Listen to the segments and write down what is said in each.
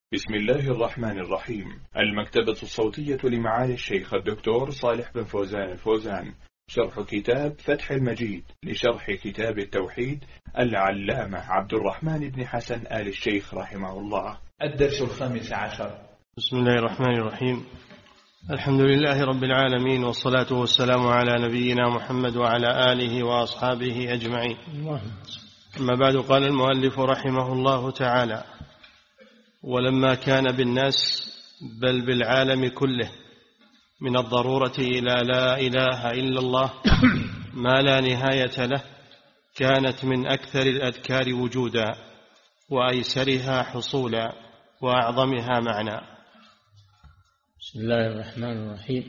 بسم الله الرحمن الرحيم. المكتبة الصوتية لمعالي الشيخ الدكتور صالح بن فوزان الفوزان، شرح كتاب فتح المجيد لشرح كتاب التوحيد العلامة عبد الرحمن بن حسن آل الشيخ رحمه الله. الدرس 15. بسم الله الرحمن الرحيم. الحمد لله رب العالمين، والصلاة والسلام على نبينا محمد وعلى آله وأصحابه أجمعين. أما بعد، قال المؤلف رحمه الله تعالى: ولما كان بالناس بل بالعالم كله من الضرورة إلى لا إله إلا الله ما لا نهاية له، كانت من أكثر الأذكار وجودا وأيسرها حصولا وأعظمها معنى. بسم الله الرحمن الرحيم.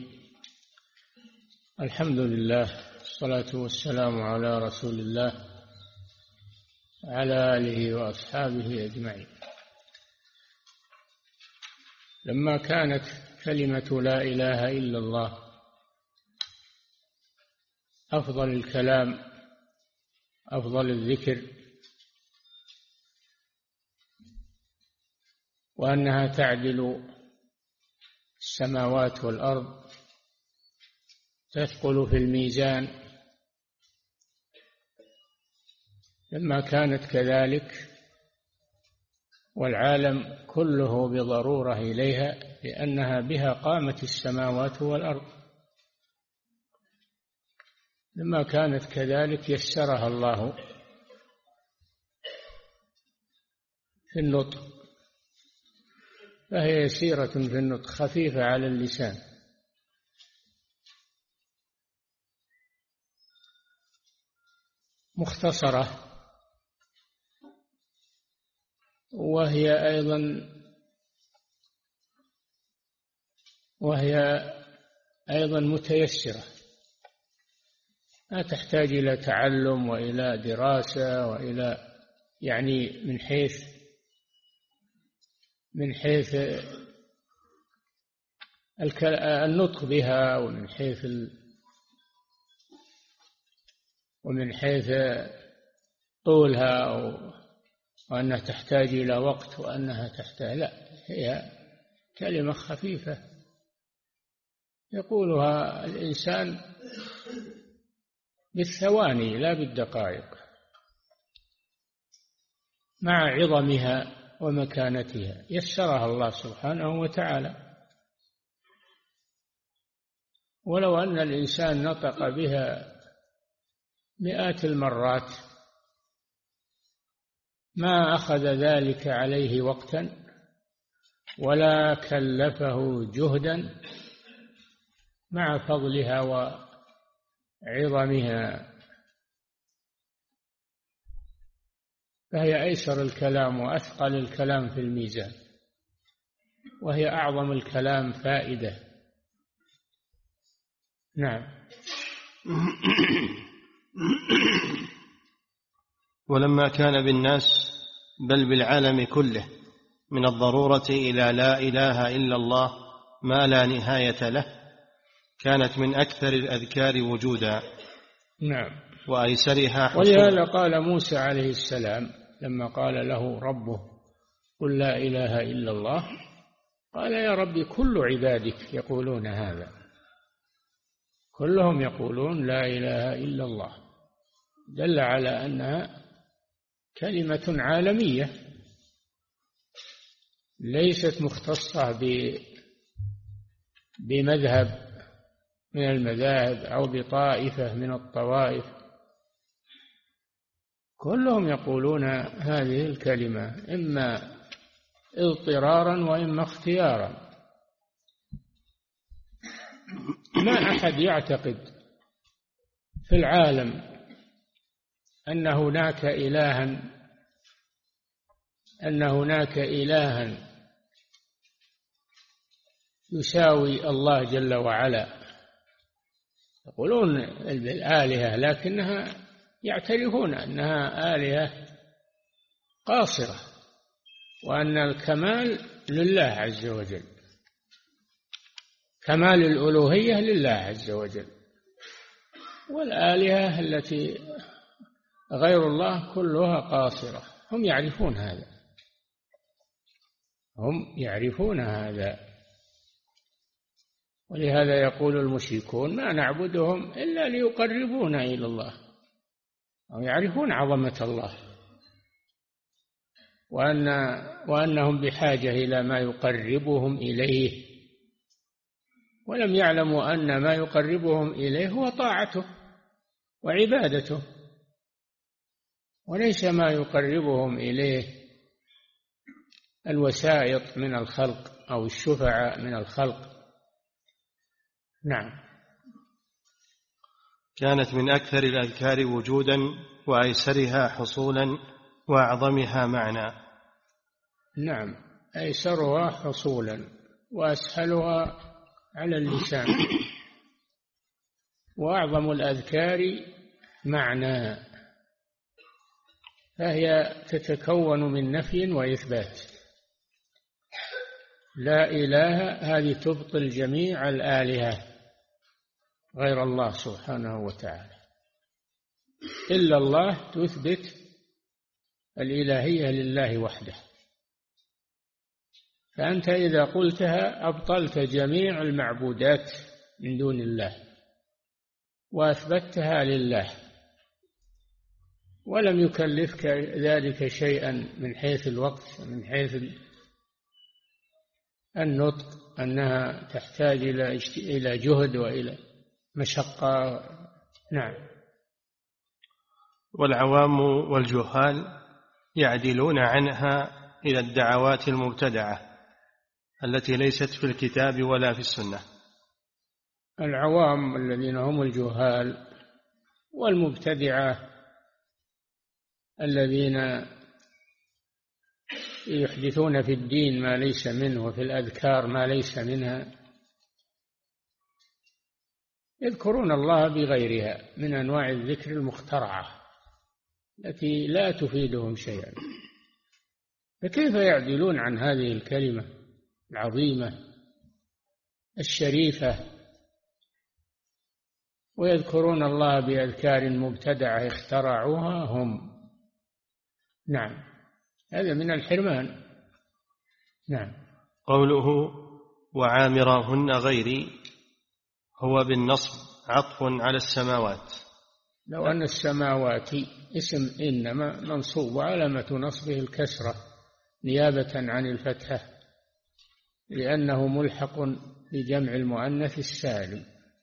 الحمد لله، الصلاة والسلام على رسول الله وعلى آله وأصحابه أجمعين. لما كانت كلمة لا إله إلا الله أفضل الكلام، أفضل الذكر، وأنها تعدل السماوات والأرض، تثقل في الميزان، لما كانت كذلك والعالم كله بضرورة إليها، لأنها بها قامت السماوات والأرض، لما كانت كذلك يسرها الله في النطق، فهي يسيرة في النطق، خفيفة على اللسان. مختصرة، وهي أيضا متيسرة، لا تحتاج إلى تعلم وإلى دراسة وإلى يعني من حيث النطق بها، ومن حيث طولها، وأنها تحتاج إلى وقت، وأنها تحتاج، لا، هي كلمة خفيفة يقولها الإنسان بالثواني لا بالدقائق، مع عظمها ومكانتها يسرها الله سبحانه وتعالى. ولو أن الإنسان نطق بها مئات المرات ما أخذ ذلك عليه وقتا ولا كلفه جهدا، مع فضلها وعظمها، فهي أيسر الكلام وأثقل الكلام في الميزان، وهي أعظم الكلام فائدة. نعم. ولما كان بالناس بل بالعالم كله من الضرورة إلى لا إله إلا الله ما لا نهاية له، كانت من أكثر الأذكار وجودا. نعم. وأيسرها حصولا. ولهذا قال موسى عليه السلام لما قال له ربه قل لا إله إلا الله، قال يا ربي كل عبادك يقولون هذا، كلهم يقولون لا إله إلا الله، دل على أنها كلمة عالمية ليست مختصة بمذهب من المذاهب أو بطائفة من الطوائف، كلهم يقولون هذه الكلمة إما اضطرارا وإما اختيارا. ما أحد يعتقد في العالم أن هناك إلها يساوي الله جل وعلا. يقولون الآلهة، لكنها يعترفون أنها آلهة قاصرة، وأن الكمال لله عز وجل، كمال الألوهية لله عز وجل، والآلهة التي غير الله كلها قاصرة. هم يعرفون هذا، هم يعرفون هذا، ولهذا يقول المشركون ما نعبدهم إلا ليقربونا إلى الله، أو يعرفون عظمة الله وأنهم بحاجة إلى ما يقربهم إليه، ولم يعلموا أن ما يقربهم إليه هو طاعته وعبادته، وليس ما يقربهم إليه الوسائط من الخلق أو الشفعاء من الخلق. نعم. كانت من أكثر الأذكار وجودا وأيسرها حصولا وأعظمها معنى. نعم، أيسرها حصولا وأسهلها على اللسان، وأعظم الأذكار معنى، فهي تتكون من نفي وإثبات. لا إله هذه تبطل جميع الآلهة غير الله سبحانه وتعالى، إلا الله تثبت الإلهية لله وحده. فأنت إذا قلتها أبطلت جميع المعبودات من دون الله وأثبتها لله، ولم يكلفك ذلك شيئا من حيث الوقت، من حيث النطق، أنها تحتاج إلى جهد وإلى مشقة. نعم. والعوام والجهال يعدلون عنها إلى الدعوات المبتدعة التي ليست في الكتاب ولا في السنة. العوام الذين هم الجهال والمبتدعة الذين يحدثون في الدين ما ليس منه وفي الأذكار ما ليس منها، يذكرون الله بغيرها من أنواع الذكر المخترعة التي لا تفيدهم شيئا، فكيف يعدلون عن هذه الكلمة العظيمة الشريفة ويذكرون الله بأذكار مبتدعة اخترعوها هم؟ نعم، هذا من الحرمان. نعم. قوله وعامرهن غيري هو بالنصب عطف على السماوات. لو أن السماوات اسم إنما منصوب وعلامة نصبه الكسرة نيابة عن الفتحة لأنه ملحق بجمع المؤنث السالم.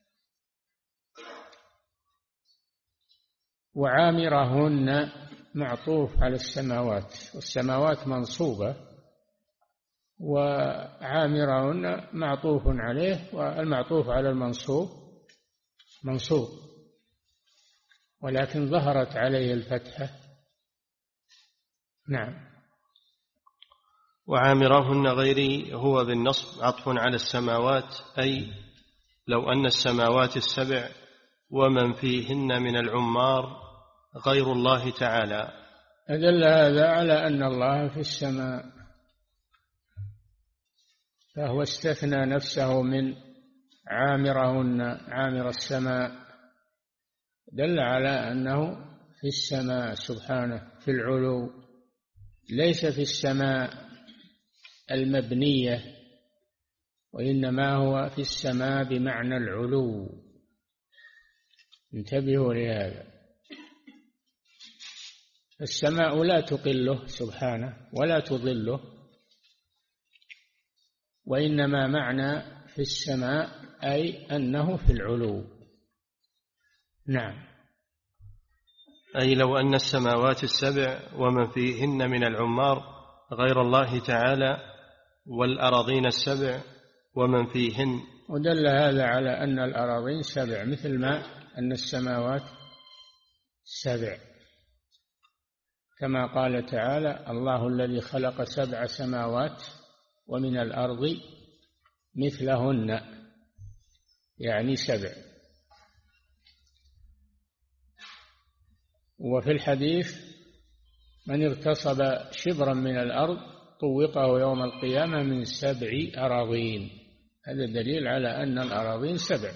وعامرهن معطوف على السماوات، والسماوات منصوبة، وعامرهن معطوف عليه، والمعطوف على المنصوب منصوب ولكن ظهرت عليه الفتحة. نعم. وعامرهن غيري هو بالنصب عطف على السماوات، أي لو أن السماوات السبع ومن فيهن من العمار غير الله تعالى. أدل هذا على أن الله في السماء، فهو استثنى نفسه من عامرهن عامر السماء، دل على أنه في السماء سبحانه في العلو، ليس في السماء المبنية، وإنما هو في السماء بمعنى العلو. انتبهوا لهذا. السماء لا تقله سبحانه ولا تضله، وإنما معنى في السماء أي أنه في العلو. نعم. أي لو أن السماوات السبع ومن فيهن من العمار غير الله تعالى، والأراضين السبع ومن فيهن. ودل هذا على أن الأراضين سبع، مثل ما أن السماوات سبع، كما قال تعالى الله الذي خلق 7 سماوات ومن الأرض مثلهن، يعني 7. وفي الحديث من اغتصب شبرا من الأرض طوقه يوم القيامة من 7 أراضين. هذا دليل على أن الأراضين 7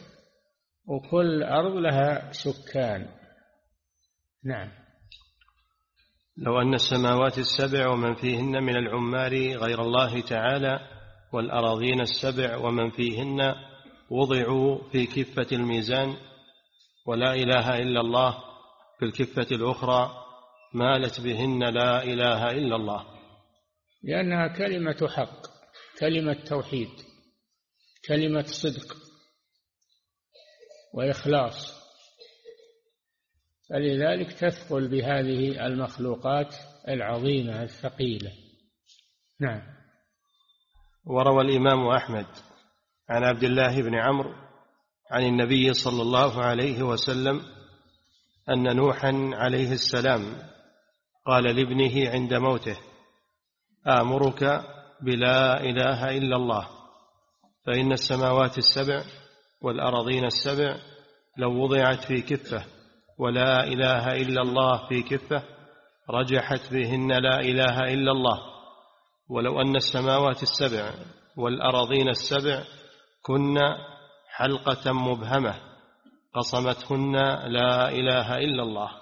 وكل أرض لها سكان. نعم. لو أن السماوات السبع ومن فيهن من العمار غير الله تعالى والأراضين السبع ومن فيهن وضعوا في كفة الميزان ولا إله إلا الله في الكفة الأخرى مالت بهن لا إله إلا الله، لأنها كلمة حق، كلمة توحيد، كلمة صدق وإخلاص، فلذلك تثقل بهذه المخلوقات العظيمة الثقيلة. نعم. وروى الإمام أحمد عن عبد الله بن عمرو عن النبي صلى الله عليه وسلم أن نوحا عليه السلام قال لابنه عند موته: آمرك بلا إله إلا الله، فإن السماوات السبع والأراضين السبع لو وضعت في كفة ولا إله إلا الله في كفة رجحت بهن لا إله إلا الله، ولو أن السماوات السبع والأراضين السبع كن حلقة مبهمة قصمتهن لا إله إلا الله.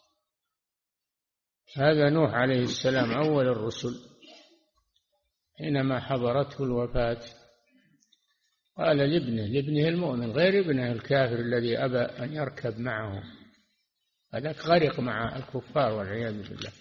هذا نوح عليه السلام أول الرسل، حينما حضرته الوفاة قال لابنه المؤمن، غير ابنه الكافر الذي أبى أن يركب معه، هذاك غرق مع الكفار والعياذ بالله،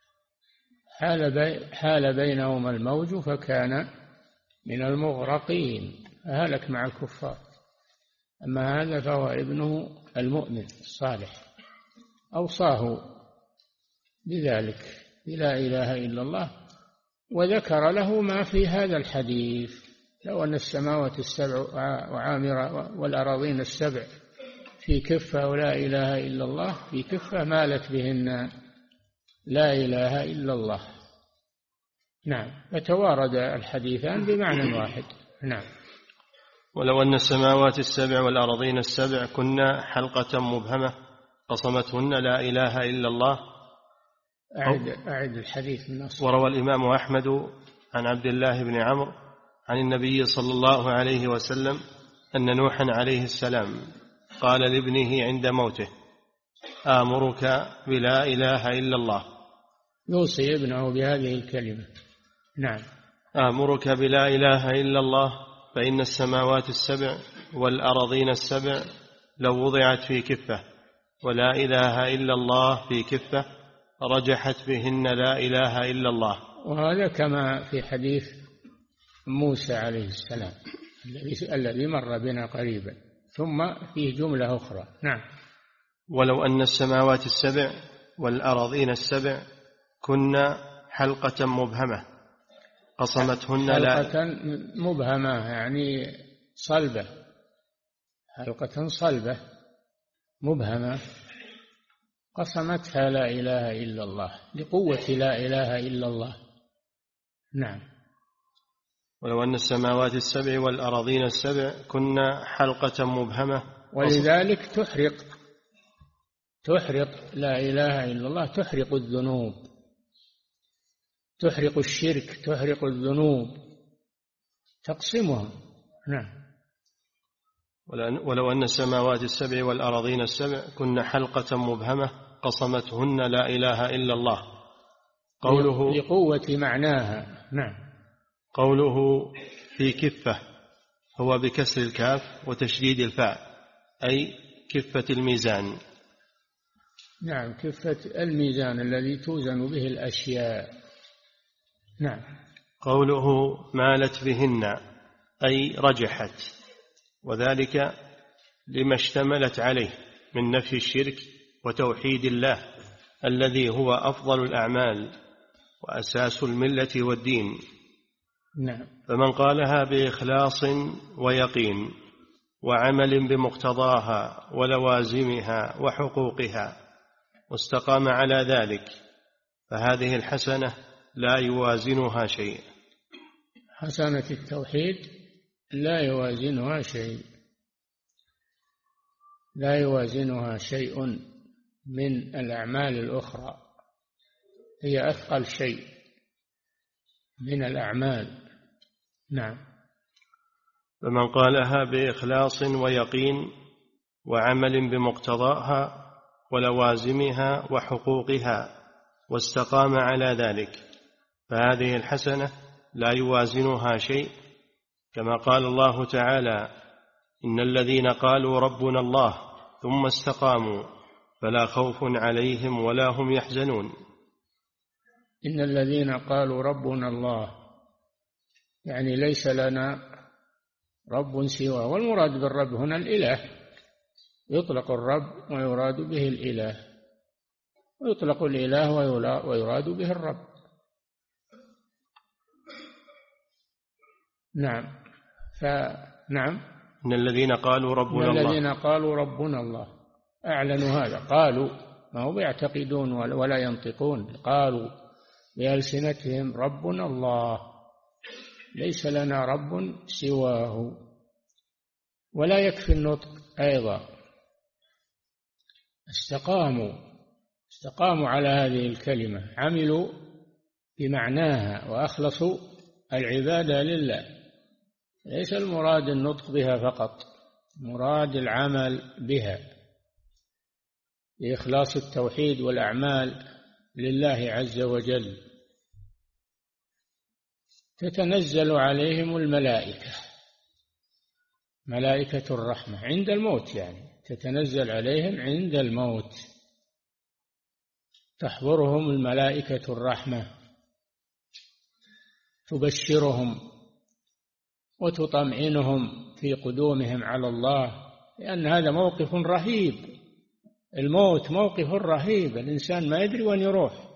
حال بينهما الموج فكان من المغرقين، هلك مع الكفار. أما هذا فهو ابنه المؤمن الصالح، أوصاه بذلك بلا إله إلا الله، وذكر له ما في هذا الحديث: لو أن السماوات السبع وعامرة والأراضين السبع في كفة ولا إله إلا الله في كفة مالت بهن لا إله إلا الله. نعم، فتوارد الحديثان بمعنى واحد. نعم. ولو أن السماوات السبع والأراضين السبع كن حلقة مبهمة قصمتهن لا إله إلا الله. أعد الحديث من أصل. وروى الإمام أحمد عن عبد الله بن عمرو عن النبي صلى الله عليه وسلم أن نوحا عليه السلام قال لابنه عند موته: آمرك بلا إله إلا الله. يوصي ابنه بهذه الكلمة. نعم. آمرك بلا إله إلا الله، فإن السماوات السبع والأراضين السبع لو وضعت في كفة ولا إله إلا الله في كفة رجحت بهن لا إله إلا الله. وهذا كما في حديث موسى عليه السلام الذي مر بنا قريبا، ثم فيه جملة أخرى. نعم. ولو أن السماوات السبع والأراضين السبع كن حلقة مبهمة قصمتهن حلقة مبهمة يعني صلبة، حلقة صلبة مبهمة قصمتها لا إله إلا الله لقوة لا إله إلا الله. نعم. ولو أن السماوات السبع والأراضين السبع كن حلقة مبهمة، ولذلك تحرق لا إله إلا الله، تحرق الذنوب، تحرق الشرك، تحرق الذنوب، تقسمها. نعم. ولو أن السماوات السبع والأراضين السبع كن حلقة مبهمة قصمتهن لا إله إلا الله. قوله لقوة معناها. نعم. قوله في كفة هو بكسر الكاف وتشديد الفاء، أي كفة الميزان. نعم، كفة الميزان الذي توزن به الأشياء. نعم. قوله مالت بهن أي رجحت، وذلك لما اشتملت عليه من نفي الشرك وتوحيد الله الذي هو أفضل الأعمال وأساس الملة والدين. نعم. فمن قالها بإخلاص ويقين وعمل بمقتضاها ولوازمها وحقوقها واستقام على ذلك فهذه الحسنة لا يوازنها شيء. حسنة التوحيد لا يوازنها شيء، لا يوازنها شيء من الأعمال الأخرى، هي أثقل شيء من الأعمال. نعم. فمن قالها بإخلاص ويقين وعمل بمقتضاها ولوازمها وحقوقها واستقام على ذلك، فهذه الحسنة لا يوازنها شيء، كما قال الله تعالى: إن الذين قالوا ربنا الله ثم استقاموا فلا خوف عليهم ولا هم يحزنون. إن الذين قالوا ربنا الله، يعني ليس لنا رب سواه، والمراد بالرب هنا الإله، يطلق الرب ويراد به الإله، ويطلق الإله ويراد به الرب. نعم. نعم. إن الذين قالوا ربنا الله، الذين قالوا ربنا الله أعلنوا هذا، قالوا، ما هو يعتقدون ولا ينطقون، قالوا بألسنتهم ربنا الله، ليس لنا رب سواه. ولا يكفي النطق أيضا، استقاموا على هذه الكلمة، عملوا بمعناها وأخلصوا العبادة لله. ليس المراد النطق بها فقط، مراد العمل بها لإخلاص التوحيد والأعمال لله عز وجل. تتنزل عليهم الملائكة، ملائكة الرحمة عند الموت، يعني تتنزل عليهم عند الموت، تحضرهم الملائكة الرحمة، تبشرهم وتطمئنهم في قدومهم على الله، لأن هذا موقف رهيب. الموت موقف رهيب، الإنسان ما يدري وين يروح،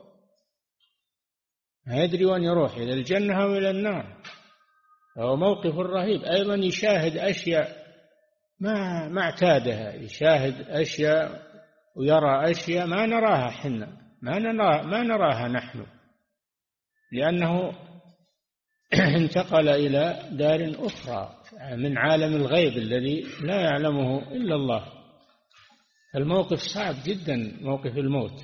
ما يدري وين يروح، إلى الجنة أو إلى النار. هو موقف رهيب. أيضا يشاهد أشياء ما اعتادها، يشاهد أشياء ويرى أشياء ما نراها حنا، ما نراها نحن، لأنه انتقل إلى دار أخرى من عالم الغيب الذي لا يعلمه إلا الله. الموقف صعب جدا، موقف الموت.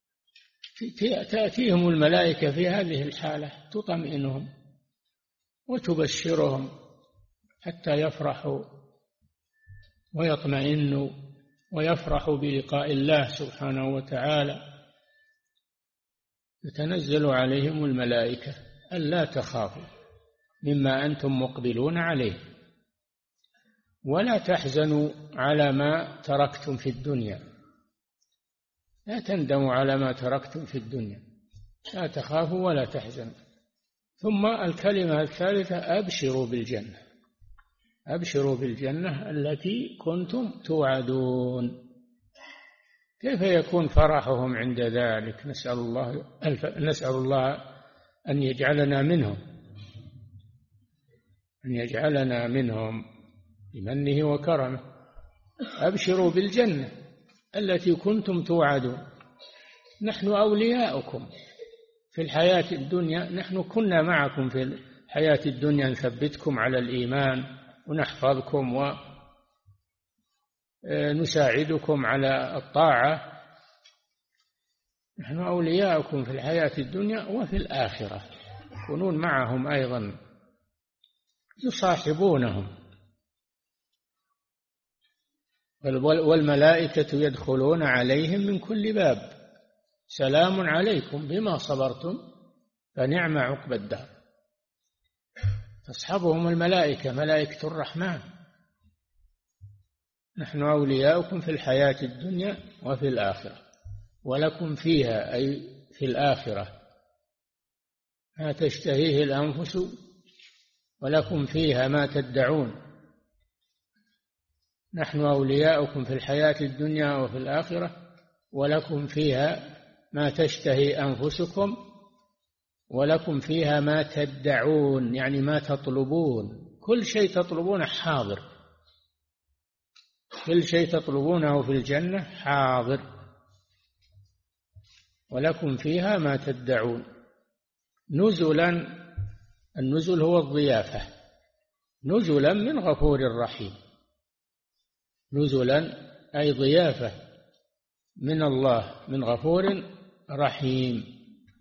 تأتيهم الملائكة في هذه الحالة، تطمئنهم وتبشرهم حتى يفرحوا ويطمئنوا ويفرحوا بلقاء الله سبحانه وتعالى. تتنزل عليهم الملائكة ألا تخافوا مما أنتم مقبلون عليه، ولا تحزنوا على ما تركتم في الدنيا، لا تندموا على ما تركتم في الدنيا، لا تخافوا ولا تحزنوا. ثم الكلمة الثالثة: أبشروا بالجنة، أبشروا بالجنة التي كنتم توعدون. كيف يكون فرحهم عند ذلك؟ نسأل الله أن يجعلنا منهم، أن يجعلنا منهم بمنه وكرمه. أبشروا بالجنة التي كنتم توعدون. نحن أولياؤكم في الحياة الدنيا، نحن كنا معكم في الحياة الدنيا، نثبتكم على الإيمان ونحفظكم ونساعدكم على الطاعة. نحن أولياؤكم في الحياة الدنيا وفي الآخرة، يكونون معهم أيضا، يصاحبونهم. والملائكة يدخلون عليهم من كل باب، سلام عليكم بما صبرتم فنعم عقبى الدار. تصحبهم الملائكة، ملائكة الرحمن. نحن أولياؤكم في الحياة الدنيا وفي الآخرة، ولكم فيها، أي في الآخرة، ما تشتهيه الأنفس ولكم فيها ما تدعون. نحن أولياؤكم في الحياة الدنيا وفي الآخرة، ولكم فيها ما تشتهي أنفسكم ولكم فيها ما تدعون، يعني ما تطلبون. كل شيء تطلبونه حاضر، كل شيء تطلبونه في الجنة حاضر. ولكم فيها ما تدعون. نزلا، النزل هو الضيافة، نزلا من غفور رحيم. نزلا أي ضيافة من الله، من غفور رحيم.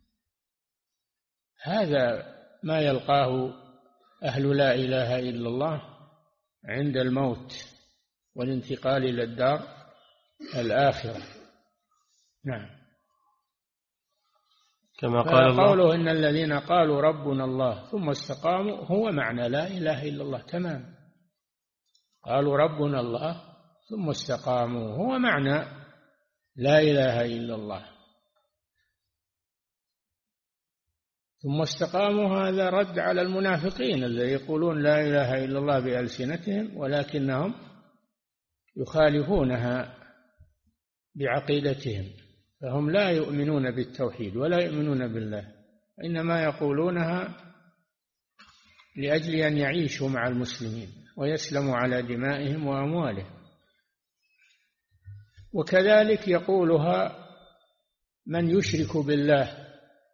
هذا ما يلقاه أهل لا إله إلا الله عند الموت والانتقال إلى الدار الآخرة. نعم. كما قال الله. قوله إن الذين قالوا ربنا الله ثم استقاموا هو معنى لا إله إلا الله تمام. قالوا ربنا الله ثم استقاموا هو معنى لا إله إلا الله. ثم استقاموا هذا رد على المنافقين الذين يقولون لا إله إلا الله بألسنتهم ولكنهم يخالفونها بعقيدتهم، فهم لا يؤمنون بالتوحيد ولا يؤمنون بالله، إنما يقولونها لأجل أن يعيشوا مع المسلمين ويسلموا على دمائهم وأموالهم. وكذلك يقولها من يشرك بالله،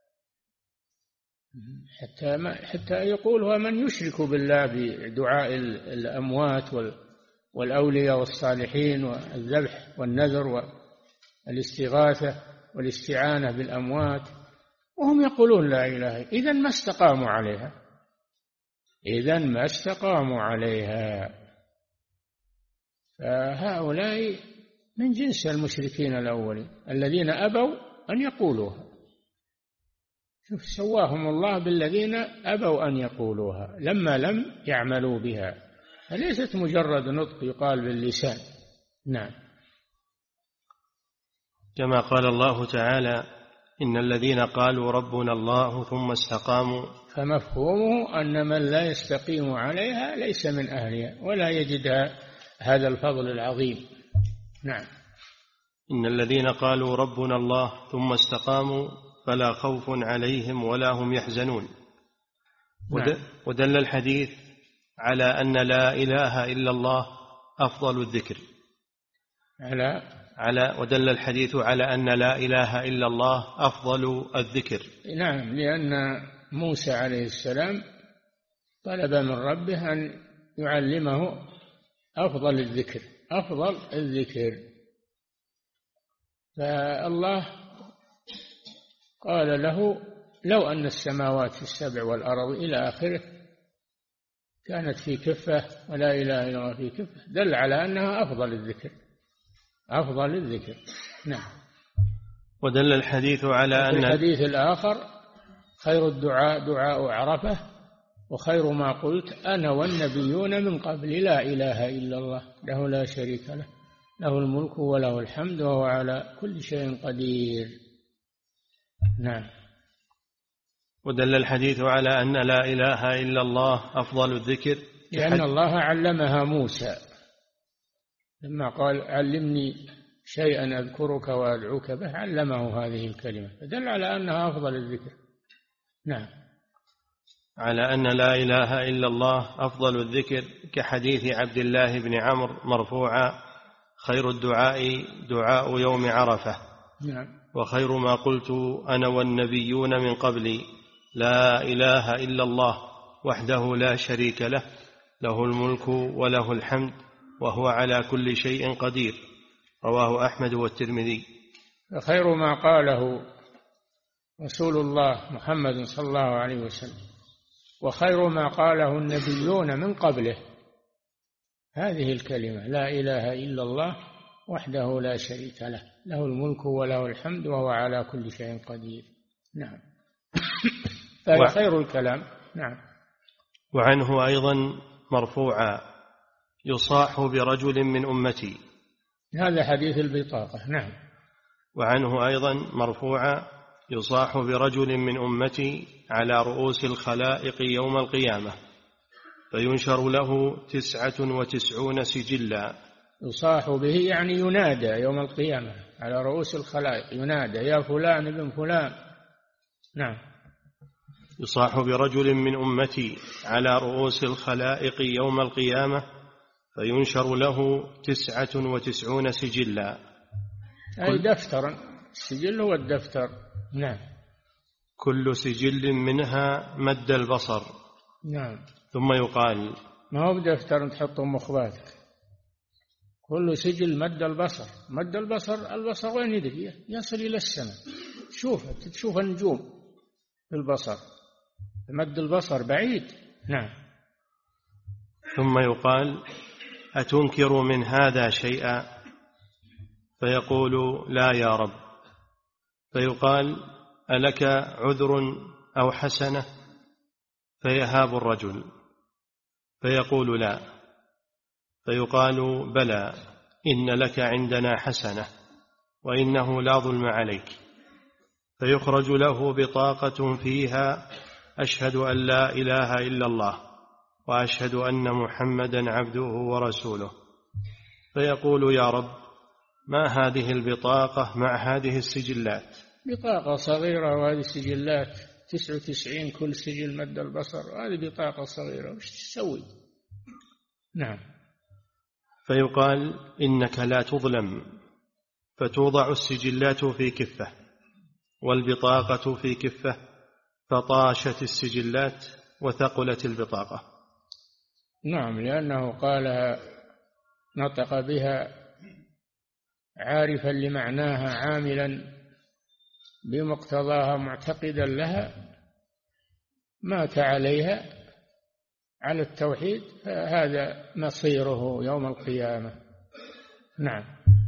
حتى يقولها من يشرك بالله بدعاء الأموات والأولياء والصالحين والذبح والنذر والاستغاثة والاستعانة بالأموات، وهم يقولون لا إله إذن ما استقاموا عليها. فهؤلاء من جنس المشركين الأولين الذين أبوا أن يقولوها. شوف سواهم الله بالذين أبوا أن يقولوها لما لم يعملوا بها، فليست مجرد نطق يقال باللسان. نعم. كما قال الله تعالى إن الذين قالوا ربنا الله ثم استقاموا، فمفهومه أن من لا يستقيم عليها ليس من أهلها ولا يجد هذا الفضل العظيم. نعم. إن الذين قالوا ربنا الله ثم استقاموا فلا خوف عليهم ولا هم يحزنون. نعم. ودل الحديث على أن لا إله إلا الله أفضل الذكر. ودل الحديث على أن لا إله إلا الله أفضل الذكر. نعم، لأن موسى عليه السلام طلب من ربه أن يعلمه أفضل الذكر. فالله قال له لو أن السماوات السبع والأرض إلى آخره كانت في كفة ولا إله إلا الله في كفة، دل على أنها أفضل الذكر. نعم. ودل الحديث على أن الحديث الآخر خير الدعاء دعاء عرفة وخير ما قلت أنا والنبيون من قبل لا إله إلا الله له لا شريك له له الملك وله الحمد وهو على كل شيء قدير. نعم. ودل الحديث على أن لا إله إلا الله أفضل الذكر لأن الله علمها موسى لما قال علمني شيئا أذكرك وأدعوك به، علمه هذه الكلمة، فدل على أنها أفضل الذكر. نعم. على أن لا إله إلا الله أفضل الذكر كحديث عبد الله بن عمرو مرفوعا خير الدعاء دعاء يوم عرفة. نعم. وخير ما قلت أنا والنبيون من قبلي لا إله إلا الله وحده لا شريك له له الملك وله الحمد وهو على كل شيء قدير. رواه أحمد والترمذي. خير ما قاله رسول الله محمد صلى الله عليه وسلم وخير ما قاله النبيون من قبله هذه الكلمة لا إله إلا الله وحده لا شريك له له الملك وله الحمد وهو على كل شيء قدير. نعم. فهذا خير الكلام. نعم. وعنه أيضا مرفوعا يصاح برجل من أمتي، هذا حديث البطاقة. نعم. وعنه أيضا مرفوعا يصاح برجل من أمتي على رؤوس الخلائق يوم القيامة فينشر له 99 سجلا. يصاح به يعني ينادى يوم القيامة على رؤوس الخلائق، ينادى يا فلان ابن فلان. نعم. يصاح برجل من أمتي على رؤوس الخلائق يوم القيامة فينشر له 99 سجلا، أي دفترا. السجل هو الدفتر. نعم. كل سجل منها مد البصر. نعم. ثم يقال ما هو بدفتر تحطه مخباتك، كل سجل مد البصر. مد البصر وين يدري؟ يصل إلى السماء، تشوف النجوم في البصر، مد البصر بعيد. نعم. ثم يقال أتنكر من هذا شيئا؟ فيقول لا يا رب. فيقال ألك عذر أو حسنة؟ فيهاب الرجل فيقول لا، فيقال بلى، إن لك عندنا حسنة وإنه لا ظلم عليك. فيخرج له بطاقة فيها أشهد أن لا إله إلا الله وأشهد أن محمدا عبده ورسوله. فيقول يا رب ما هذه البطاقة مع هذه السجلات؟ بطاقة صغيرة، وهذه السجلات 99 كل سجل مد البصر، هذه بطاقة صغيرة وش تسوي؟ نعم. فيقال إنك لا تظلم، فتوضع السجلات في كفة والبطاقة في كفة، فطاشت السجلات وثقلت البطاقة. نعم، لأنه قال نطق بها عارفا لمعناها عاملا بمقتضاها معتقدا لها، مات عليها على التوحيد، فهذا مصيره يوم القيامة. نعم.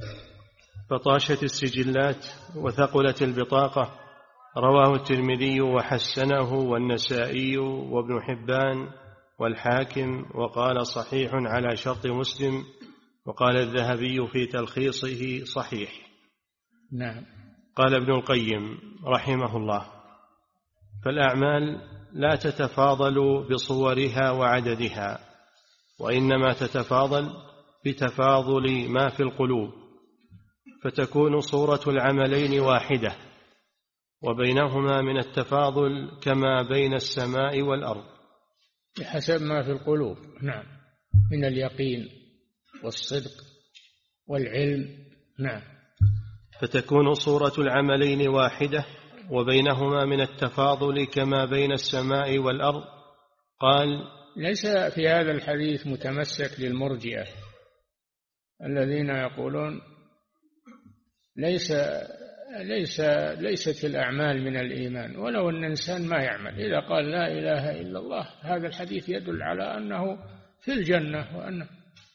فطاشت السجلات وثقلت البطاقة. رواه الترمذي وحسنه والنسائي وابن حبان والحاكم، وقال صحيح على شرط مسلم، وقال الذهبي في تلخيصه صحيح. نعم. قال ابن القيم رحمه الله: فالأعمال لا تتفاضل بصورها وعددها، وإنما تتفاضل بتفاضل ما في القلوب، فتكون صورة العملين واحدة، وبينهما من التفاضل كما بين السماء والأرض، بحسب ما في القلوب. نعم، من اليقين والصدق والعلم. نعم. فتكون صورة العملين واحدة وبينهما من التفاضل كما بين السماء والأرض. قال: ليس في هذا الحديث متمسك للمرجئة الذين يقولون ليست الأعمال من الإيمان، ولو أن الإنسان ما يعمل إذا قال لا إله إلا الله، هذا الحديث يدل على أنه في الجنة. وأنه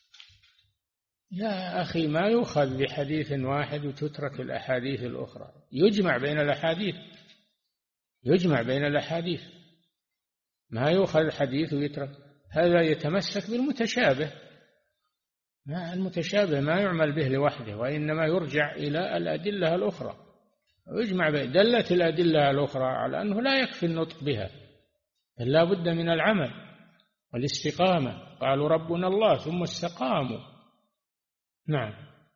يا أخي ما يؤخذ بحديث واحد وتترك الأحاديث الأخرى، يجمع بين الأحاديث، ما يؤخذ الحديث ويترك. هذا يتمسك بالمتشابه، المتشابه ما يعمل به لوحده، وإنما يرجع إلى الأدلة الأخرى ويجمع به. دلت الأدلة الأخرى على أنه لا يكفي النطق بها، بل لا بد من العمل والاستقامة. قالوا ربنا الله ثم استقاموا. نعم.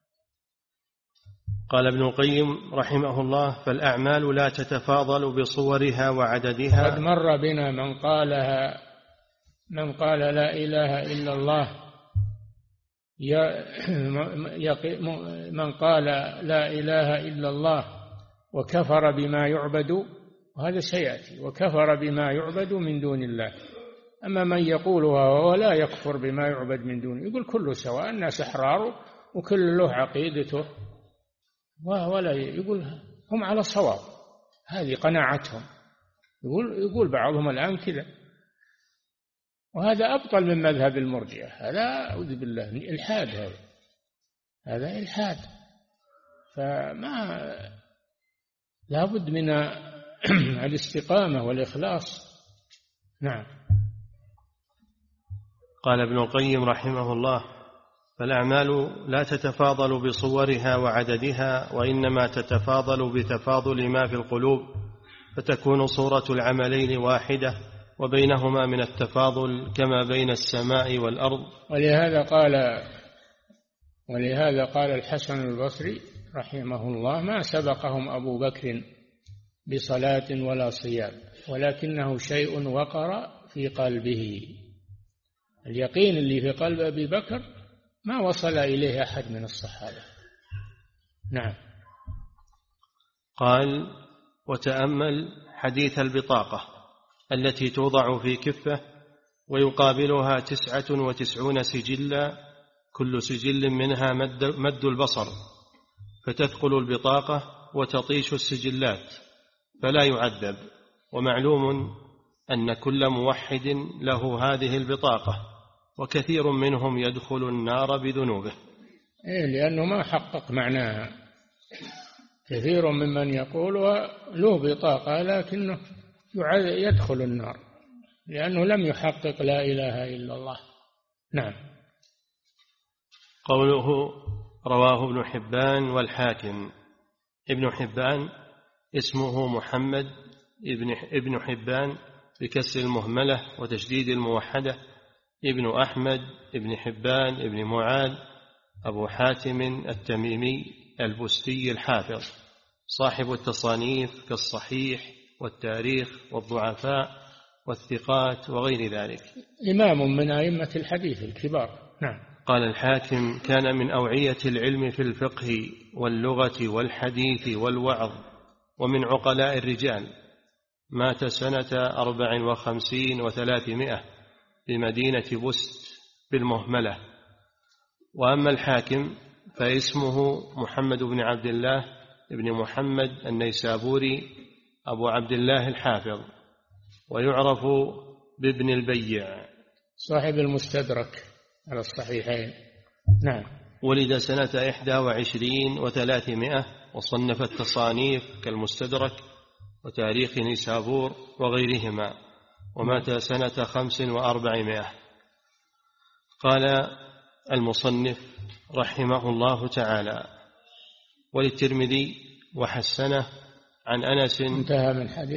قال ابن القيم رحمه الله: فالأعمال لا تتفاضل بصورها وعددها. قد مر بنا من قال لا إله إلا الله، من قال لا إله إلا الله وكفر بما يعبد، وهذا سيأتي، وكفر بما يعبد من دون الله. أما من يقولها وهو لا يكفر بما يعبد من دونه، يقول كله سواء، الناس أحرار وكل له عقيدته، ولا يقول هم على صواب، هذه قناعتهم. يقول بعضهم الآن كذا، وهذا أبطل من مذهب المرجئة. هذا أعوذ بالله الإلحاد، هذا إلحاد. فما لابد من الاستقامة والإخلاص. نعم. قال ابن القيم رحمه الله: فالأعمال لا تتفاضل بصورها وعددها، وإنما تتفاضل بتفاضل ما في القلوب، فتكون صورة العملين واحدة وبينهما من التفاضل كما بين السماء والأرض. ولهذا قال الحسن البصري رحمه الله: ما سبقهم أبو بكر بصلاة ولا صيام، ولكنه شيء وقر في قلبه. اليقين اللي في قلب أبي بكر ما وصل إليه أحد من الصحابة. نعم. قال: وتأمل حديث البطاقة التي توضع في كفة ويقابلها 99 سجلا، كل سجل منها مد البصر، فتثقل البطاقة وتطيش السجلات فلا يعذب. ومعلوم أن كل موحد له هذه البطاقة، وكثير منهم يدخل النار بذنوبه. لأنه ما حقق معناها، كثير ممن يقول له بطاقة لكنه يدخل النار لأنه لم يحقق لا إله إلا الله. نعم. قوله رواه ابن حبان والحاكم. ابن حبان اسمه محمد ابن حبان بكسر المهملة وتشديد الموحدة، ابن أحمد ابن حبان ابن معاذ أبو حاتم التميمي البستي الحافظ، صاحب التصانيف كالصحيح والتاريخ والضعفاء والثقات وغير ذلك، إمام من أئمة الحديث الكبار. نعم. قال الحاكم: كان من أوعية العلم في الفقه واللغة والحديث والوعظ، ومن عقلاء الرجال، مات سنة 54 و300 بمدينة بست بالمهملة. وأما الحاكم فاسمه محمد بن عبد الله بن محمد النيسابوري أبو عبد الله الحافظ، ويعرف بابن البيع، صاحب المستدرك على الصحيحين. نعم. ولد سنة 21 و300 وصنف التصانيف كالمستدرك وتاريخ نيسابور وغيرهما، ومات سنة 45. قال المصنف رحمه الله تعالى: وللترمذي وحسنه عن أنس. انتهى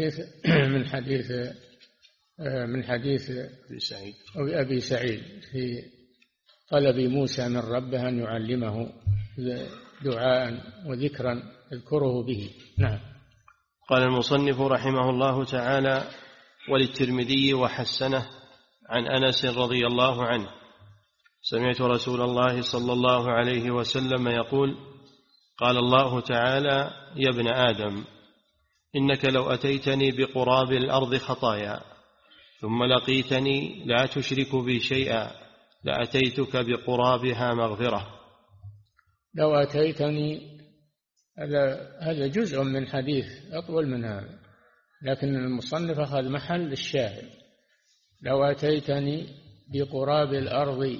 من حديث أبي سعيد في طلب موسى من ربه أن يعلمه دعاء وذكرا يذكره به. نعم. قال المصنف رحمه الله تعالى: وللترمذي وحسنه عن أنس رضي الله عنه: سمعت رسول الله صلى الله عليه وسلم يقول: قال الله تعالى: يا ابن آدم، إنك لو أتيتني بقراب الأرض خطايا ثم لقيتني لا تشرك بي شيئا لأتيتك بقرابها مغفرة. لو أتيتني، هذا جزء من حديث أطول من هذا، لكن المصنف أخذ محل الشاهد. لو أتيتني بقراب الأرض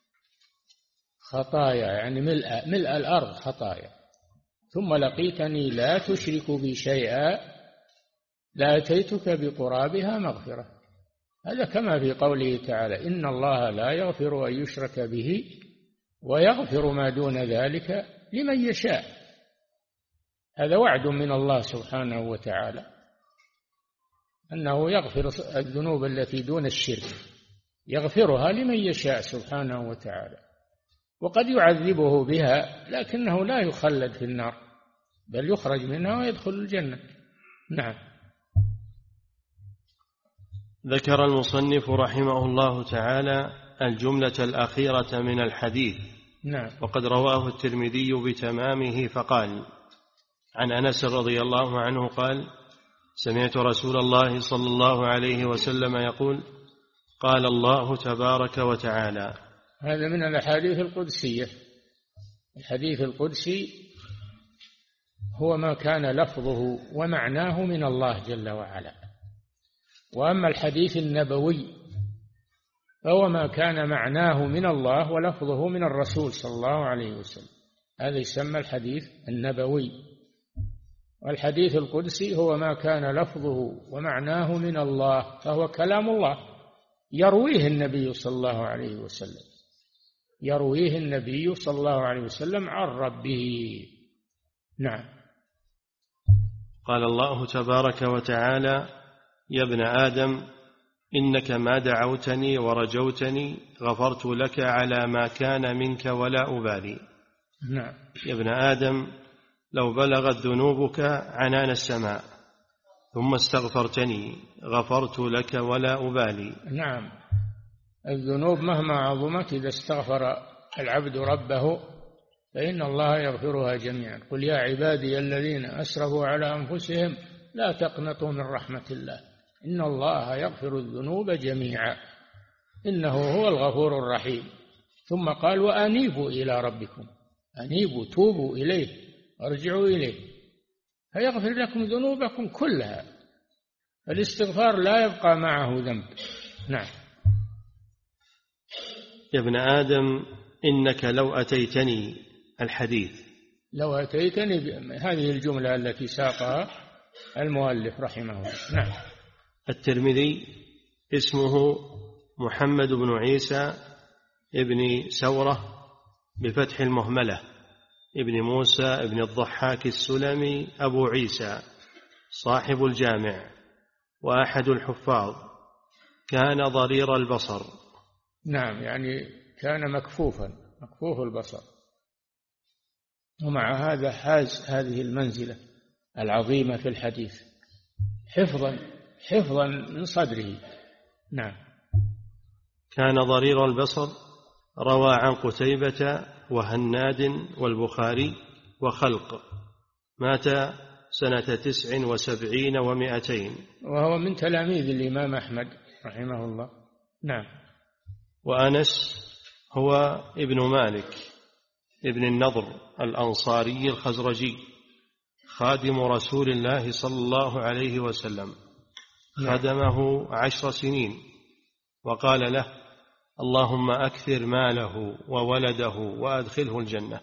خطايا، يعني ملء الأرض خطايا، ثم لقيتني لا تشرك بي شيئا لأتيتك بقرابها مغفرة. هذا كما في قوله تعالى: إن الله لا يغفر أن يشرك به ويغفر ما دون ذلك لمن يشاء. هذا وعد من الله سبحانه وتعالى أنه يغفر الذنوب التي دون الشرك، يغفرها لمن يشاء سبحانه وتعالى، وقد يعذبه بها لكنه لا يخلد في النار، بل يخرج منها ويدخل الجنة. نعم. ذكر المصنف رحمه الله تعالى الجملة الأخيرة من الحديث. نعم. وقد رواه الترمذي بتمامه فقال: عن أنس رضي الله عنه قال: سمعت رسول الله صلى الله عليه وسلم يقول: قال الله تبارك وتعالى. هذا من الأحاديث القدسية. الحديث القدسي هو ما كان لفظه ومعناه من الله جل وعلا، وأما الحديث النبوي فهو ما كان معناه من الله ولفظه من الرسول صلى الله عليه وسلم، هذا يسمى الحديث النبوي. والحديث القدسي هو ما كان لفظه ومعناه من الله، فهو كلام الله يرويه النبي صلى الله عليه وسلم، يرويه النبي صلى الله عليه وسلم عن ربه. نعم. قال الله تبارك وتعالى: يا ابن آدم، إنك ما دعوتني ورجوتني غفرت لك على ما كان منك ولا أبالي. نعم. يا ابن آدم، لو بلغت ذنوبك عنان السماء ثم استغفرتني غفرت لك ولا أبالي. نعم. الذنوب مهما عظمت إذا استغفر العبد ربه فإن الله يغفرها جميعا. قل يا عبادي الذين أسرفوا على أنفسهم لا تقنطوا من رحمة الله إن الله يغفر الذنوب جميعا إنه هو الغفور الرحيم. ثم قال: وأنيبوا إلى ربكم، أنيبوا، توبوا إليه، ارجعوا إليه فيغفر لكم ذنوبكم كلها. الاستغفار لا يبقى معه ذنب. نعم. يا ابن آدم، إنك لو أتيتني، الحديث، لو أتيتني هذه الجملة التي ساقها المؤلف رحمه الله. نعم. الترمذي اسمه محمد بن عيسى ابن سورة بفتح المهملة ابن موسى ابن الضحاك السلمي أبو عيسى، صاحب الجامع وأحد الحفاظ، كان ضرير البصر. نعم، يعني كان مكفوف البصر، ومع هذا حاز هذه المنزلة العظيمة في الحديث حفظا من صدره. نعم. كان ضرير البصر، روى عن قتيبة وهناد والبخاري وخلق، مات سنة 79 و200، وهو من تلاميذ الإمام أحمد رحمه الله. نعم. وأنس هو ابن مالك ابن النضر الأنصاري الخزرجي، خادم رسول الله صلى الله عليه وسلم، خدمه 10 سنين، وقال له: اللهم أكثر ماله وولده وأدخله الجنة.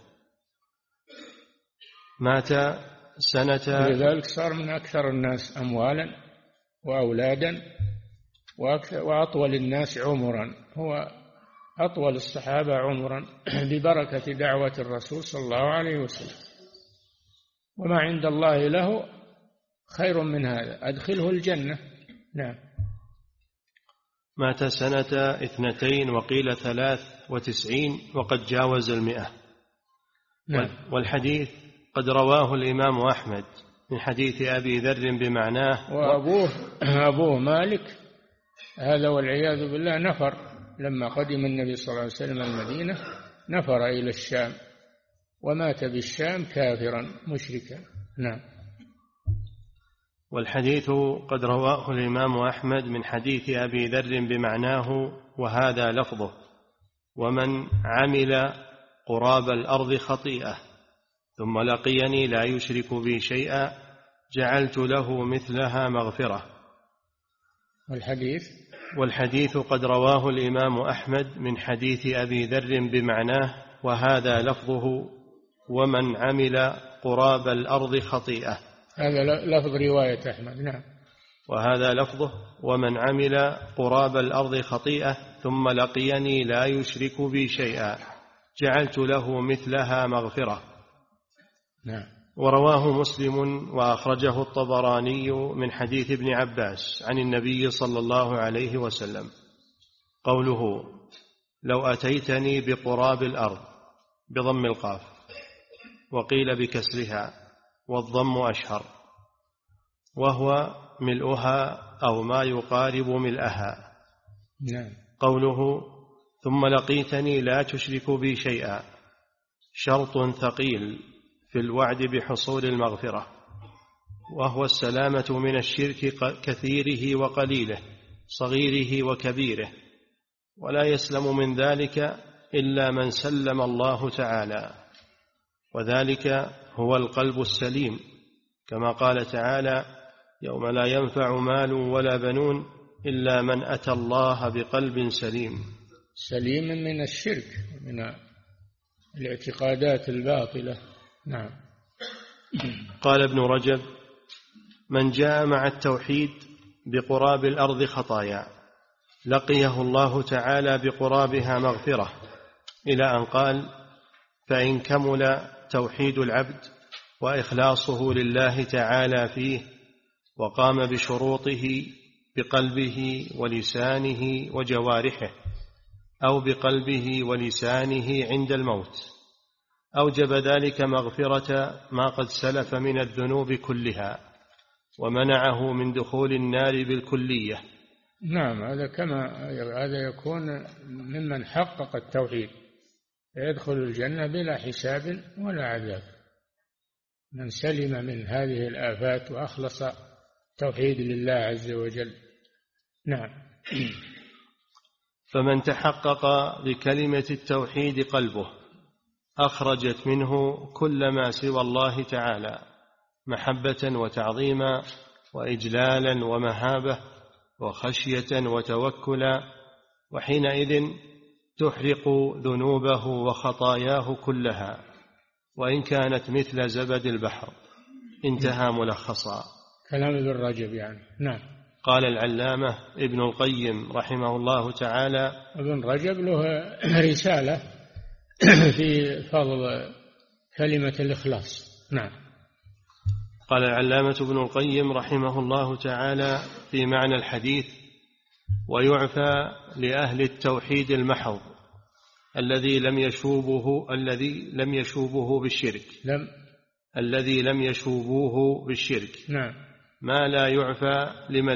مات سنة، لذلك صار من أكثر الناس أموالا وأولادا وأطول الناس عمرا، هو أطول الصحابة عمرا ببركة دعوة الرسول صلى الله عليه وسلم. وما عند الله له خير من هذا، أدخله الجنة. نعم. مات سنة 2 وقيل 93 وقد جاوز 100. نعم. والحديث قد رواه الإمام أحمد من حديث أبي ذر بمعناه. وأبوه مالك هذا والعياذ بالله نفر لما قدم النبي صلى الله عليه وسلم المدينة، نفر إلى الشام ومات بالشام كافرا مشركا. نعم. والحديث قد رواه الإمام أحمد من حديث أبي ذر بمعناه، وهذا لفظه: ومن عمل قراب الأرض خطيئة ثم لقيني لا يشرك بي شيئا جعلت له مثلها مغفرة. والحديث قد رواه الإمام أحمد من حديث أبي ذر بمعناه، وهذا لفظه: ومن عمل قراب الأرض خطيئة. هذا لفظ رواية أحمد. نعم. وهذا لفظه: ومن عمل قراب الأرض خطيئة ثم لقيني لا يشرك بي شيئا جعلت له مثلها مغفرة. نعم. ورواه مسلم وأخرجه الطبراني من حديث ابن عباس عن النبي صلى الله عليه وسلم قوله: لو أتيتني بقراب الأرض، بضم القاف، وقيل بكسرها والضم أشهر، وهو ملؤها أو ما يقارب ملئها. نعم. قوله: ثم لقيتني لا تشرك بي شيئا، شرط ثقيل في الوعد بحصول المغفرة، وهو السلامة من الشرك كثيره وقليله، صغيره وكبيره، ولا يسلم من ذلك إلا من سلم الله تعالى، وذلك هو القلب السليم، كما قال تعالى: يوم لا ينفع مال ولا بنون إلا من أتى الله بقلب سليم. سليم من الشرك، من الاعتقادات الباطلة. نعم. قال ابن رجب: من جاء مع التوحيد بقراب الأرض خطايا لقيه الله تعالى بقرابها مغفرة، إلى أن قال: فإن كمل توحيد العبد وإخلاصه لله تعالى فيه وقام بشروطه بقلبه ولسانه وجوارحه، أو بقلبه ولسانه عند الموت، أوجب ذلك مغفرة ما قد سلف من الذنوب كلها، ومنعه من دخول النار بالكلية. نعم. هذا يكون ممن حقق التوحيد، يدخل الجنة بلا حساب ولا عذاب، من سلم من هذه الآفات وأخلص التوحيد لله عز وجل. نعم. فمن تحقق بكلمة التوحيد قلبه أخرجت منه كل ما سوى الله تعالى محبة وتعظيما وإجلالا ومهابة وخشية وتوكلا، وحينئذ تحرق ذنوبه وخطاياه كلها، وإن كانت مثل زبد البحر. انتهى ملخصا. كلام ابن رجب يعني. نعم. قال العلامة ابن القيم رحمه الله تعالى. ابن رجب له رسالة في فضل كلمة الإخلاص. نعم. قال العلامة ابن القيم رحمه الله تعالى في معنى الحديث: ويعفى لأهل التوحيد المحض الذي لم يشوبه بالشرك نعم. ما لا يعفى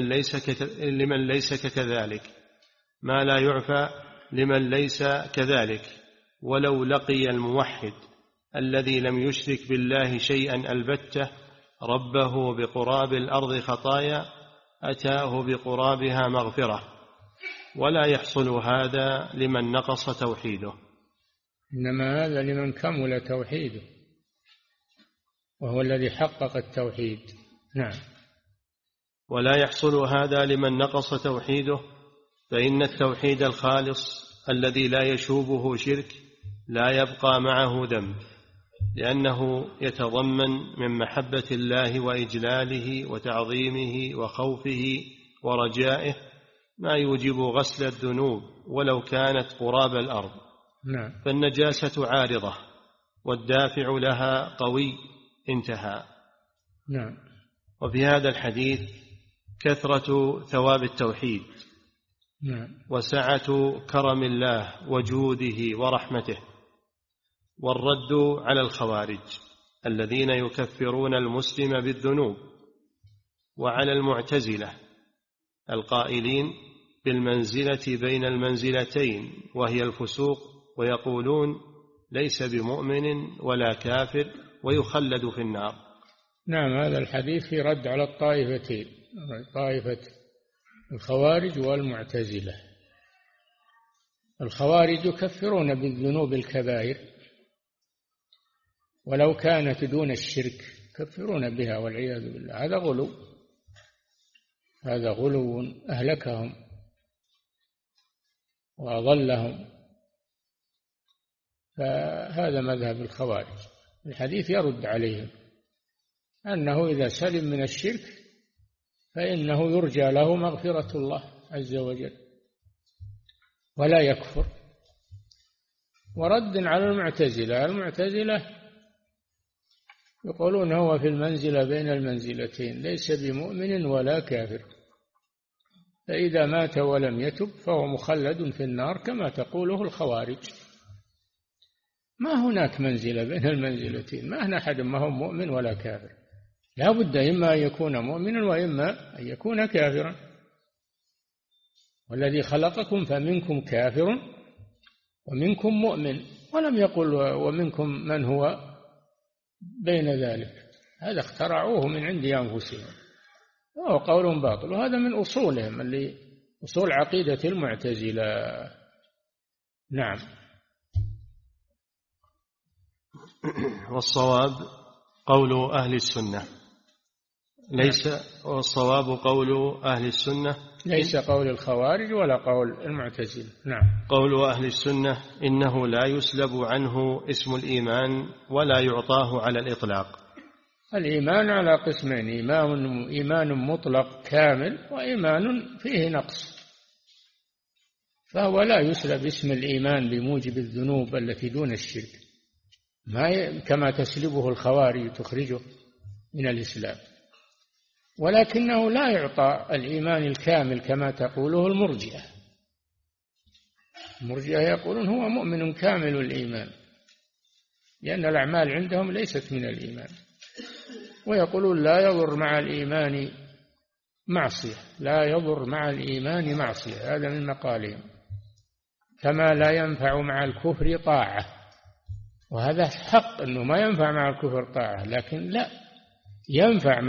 لمن ليس كذلك ولو لقي الموحد الذي لم يشرك بالله شيئا البتة ربه بقراب الأرض خطايا أتاه بقرابها مغفرة، ولا يحصل هذا لمن نقص توحيده، إنما هذا لمن كمل توحيده وهو الذي حقق التوحيد. نعم. ولا يحصل هذا لمن نقص توحيده، فإن التوحيد الخالص الذي لا يشوبه شرك لا يبقى معه ذنب، لأنه يتضمن من محبة الله وإجلاله وتعظيمه وخوفه ورجائه ما يوجب غسل الذنوب ولو كانت قراب الأرض. نعم. فالنجاسة عارضة والدافع لها قوي. انتهى. نعم. وفي هذا الحديث كثرة ثواب التوحيد. نعم. وسعة كرم الله وجوده ورحمته، والرد على الخوارج الذين يكفرون المسلم بالذنوب، وعلى المعتزلة القائلين بالمنزلة بين المنزلتين وهي الفسوق، ويقولون ليس بمؤمن ولا كافر ويخلد في النار. نعم. هذا الحديث في رد على الطائفتين، طائفة الخوارج والمعتزلة. الخوارج يكفرون بالذنوب الكبائر ولو كانت دون الشرك، يكفرون بها والعياذ بالله. هذا غلو أهلكهم وأضلهم، فهذا مذهب الخوارج. الحديث يرد عليهم أنه إذا سلم من الشرك فإنه يرجى له مغفرة الله عز وجل ولا يكفر. ورد على المعتزلة يقولون هو في المنزلة بين المنزلتين، ليس بمؤمن ولا كافر، فإذا مات ولم يتب فهو مخلد في النار كما تقوله الخوارج. ما هناك منزلة بين المنزلتين، ما هنا أحد ما هو مؤمن ولا كافر، لا بد إما أن يكون مؤمنا وإما أن يكون كافرا. والذي خلقكم فمنكم كافر ومنكم مؤمن، ولم يقل ومنكم من هو بين ذلك. هذا اخترعوه من عند أنفسهم وهو قول باطل، وهذا من أصولهم اللي أصول عقيدة المعتزلة. نعم. والصواب قول أهل السنة والصواب قول أهل السنة ليس قول الخوارج ولا قول المعتزلة. نعم. قول أهل السنة إنه لا يسلب عنه اسم الإيمان ولا يعطاه على الإطلاق. الإيمان على قسمين: إيمان مطلق كامل وإيمان فيه نقص، فهو لا يسلب اسم الإيمان بموجب الذنوب التي دون الشرك كما تسلبه الخوارج تخرجه من الإسلام، ولكنه لا يعطى الإيمان الكامل كما تقوله المرجئة. المرجئة يقولون هو مؤمن كامل الإيمان لأن الأعمال عندهم ليست من الإيمان، ويقولون لا يضر مع الإيمان معصية، لا يضر مع الإيمان معصية، هذا من مقالهم، كما لا ينفع مع الكفر طاعة. وهذا حق أنه ما ينفع مع الكفر طاعة، لكن لا ينفع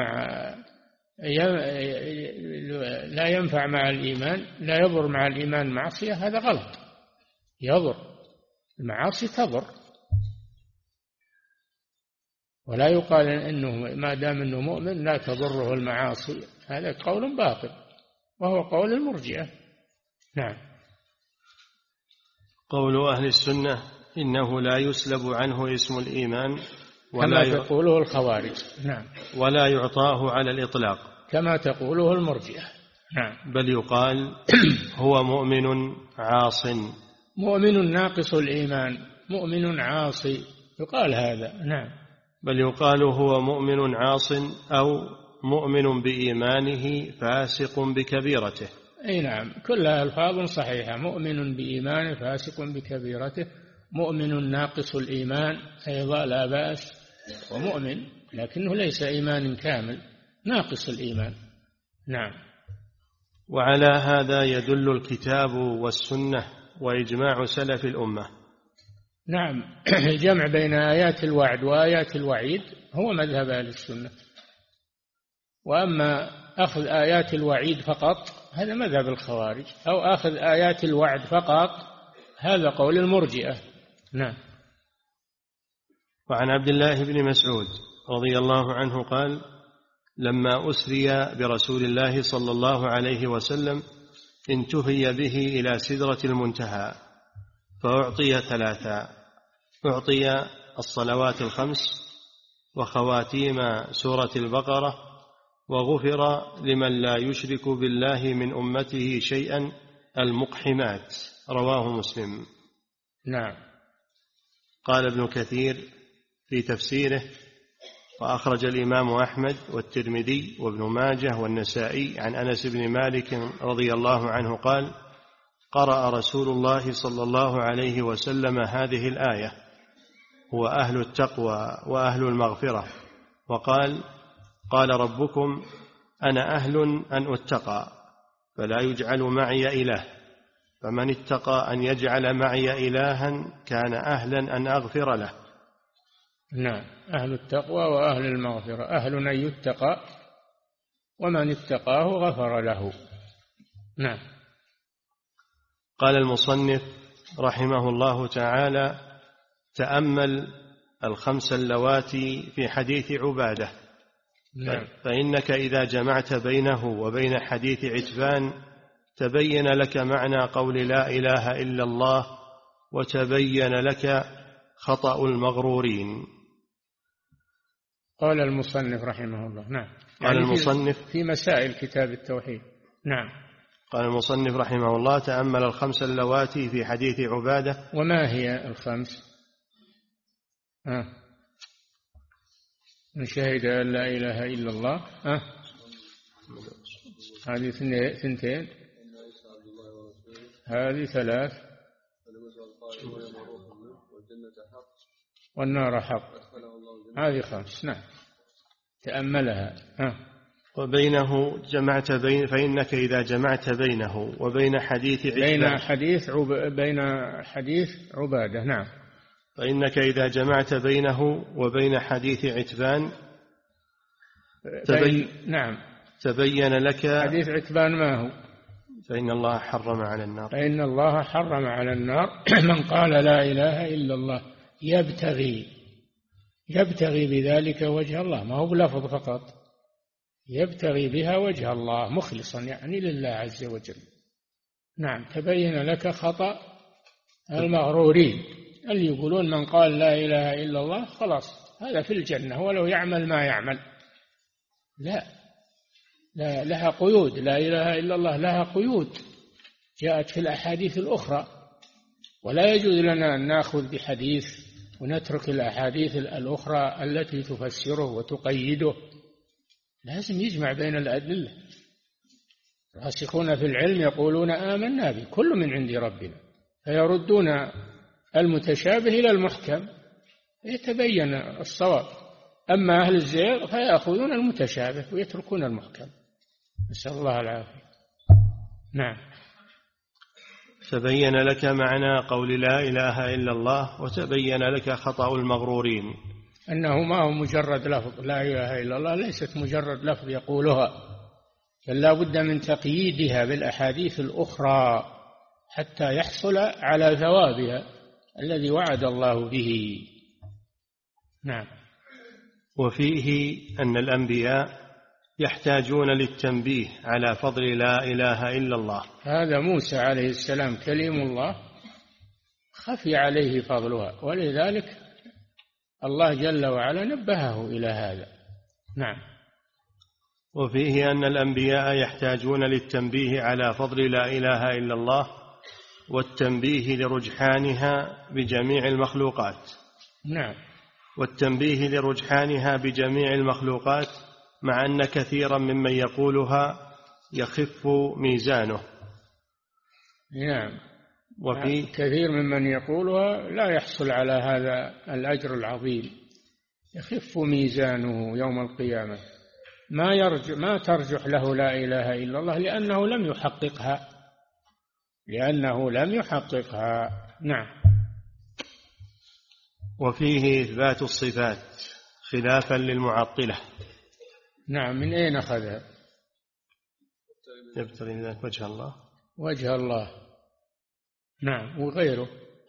لا ينفع مع الإيمان، لا يضر مع الإيمان معصية، هذا غلط. يضر، المعاصي تضر، ولا يقال إنه ما دام إنه مؤمن لا تضره المعاصي، هذا قول باطل وهو قول المرجئة. نعم. قول أهل السنة إنه لا يسلب عنه اسم الإيمان كما تقوله الخوارج. نعم. ولا يعطاه على الإطلاق كما تقوله المرجئة. نعم. بل يقال هو مؤمن عاص، مؤمن ناقص الإيمان، مؤمن عاصي، يقال هذا. نعم. بل يقال هو مؤمن عاص أو مؤمن بإيمانه فاسق بكبيرته. أي نعم، كلها ألفاظ صحيحة. مؤمن بإيمانه فاسق بكبيرته، مؤمن ناقص الإيمان أيضا لا بأس، ومؤمن لكنه ليس إيمان كامل، ناقص الإيمان. نعم. وعلى هذا يدل الكتاب والسنة وإجماع سلف الأمة. نعم. الجمع بين آيات الوعد وآيات الوعيد هو مذهب أهل السنة، وأما أخذ آيات الوعيد فقط هذا مذهب الخوارج، أو أخذ آيات الوعد فقط هذا قول المرجئة. نعم. وعن عبد الله بن مسعود رضي الله عنه قال: لما أسري برسول الله صلى الله عليه وسلم انتهي به إلى سدرة المنتهى فأعطي ثلاثا: أعطي الصلوات الخمس وخواتيم سورة البقرة، وغفر لمن لا يشرك بالله من أمته شيئا المقحمات. رواه مسلم. نعم. قال ابن كثير في تفسيره: وأخرج الإمام أحمد والترمذي وابن ماجه والنسائي عن أنس بن مالك رضي الله عنه قال: قرأ رسول الله صلى الله عليه وسلم هذه الآية: هو أهل التقوى وأهل المغفرة، وقال: قال ربكم أنا أهل أن أتقى فلا يجعل معي إله، فمن اتقى أن يجعل معي إلها كان أهلا أن أغفر له. نعم. أهل التقوى وأهل المغفرة، أهل أن يتقى، ومن اتقاه غفر له. نعم. قال المصنف رحمه الله تعالى: تأمل الخمس اللواتي في حديث عبادة. نعم. فإنك إذا جمعت بينه وبين حديث عتبان تبين لك معنى قول لا إله إلا الله، وتبين لك خطأ المغرورين. قال المصنف رحمه الله. نعم. قال المصنف في مسائل كتاب التوحيد. نعم. قال المصنف رحمه الله: تأمل الخمس اللواتي في حديث عبادة. وما هي الخمس؟ من شهد أن لا إله إلا الله، هذه ثنتين، هذه ثلاث، والنار حق، هذه خمس. نعم. تأملها. وبينه جمعت فإنك إذا جمعت بينه وبين حديث بين حديث عبادة. نعم. فإنك إذا جمعت بينه وبين حديث عتبان نعم. تبين لك حديث عتبان ما هو؟ فإن الله حرم على النار. فإن الله حرم على النار من قال لا إله إلا الله يبتغي بذلك وجه الله، ما هو بلفظ فقط، يبتغي بها وجه الله مخلصا يعني لله عز وجل. نعم. تبين لك خطأ المغرورين اللي يقولون من قال لا إله إلا الله خلاص هذا في الجنة ولو يعمل ما يعمل. لا لها قيود. لا إله إلا الله لها قيود جاءت في الأحاديث الأخرى، ولا يجوز لنا أن نأخذ بحديث ونترك الأحاديث الأخرى التي تفسره وتقيده. لازم يجمع بين الأدلة. الراسخون في العلم يقولون آمنا به كل من عند ربنا، فيردون المتشابه إلى المحكم يتبين الصواب. أما أهل الزيغ فيأخذون المتشابه ويتركون المحكم، نسأل الله العافية. نعم. تبين لك معنى قول لا إله إلا الله، وتبين لك خطأ المغرورين، أنه ما هو مجرد لفظ. لا إله إلا الله ليست مجرد لفظ يقولها، بل لا بد من تقييدها بالأحاديث الأخرى حتى يحصل على ثوابها الذي وعد الله به. نعم. وفيه أن الأنبياء يحتاجون للتنبيه على فضل لا إله إلا الله. هذا موسى عليه السلام كليم الله خفي عليه فضلها، ولذلك الله جل وعلا نبهه إلى هذا. نعم. وفيه أن الأنبياء يحتاجون للتنبيه على فضل لا إله إلا الله والتنبيه لرجحانها بجميع المخلوقات. نعم. والتنبيه لرجحانها بجميع المخلوقات، مع أن كثيرا ممن يقولها يخف ميزانه. نعم. وفي كثير ممن يقولها لا يحصل على هذا الأجر العظيم، يخف ميزانه يوم القيامة، ما ترجح له لا إله إلا الله لأنه لم يحققها. نعم. وفيه إثبات الصفات خلافا للمعطلة. نعم. من أين أخذها؟ يبتغي ذلك وجه الله. نعم. وغيره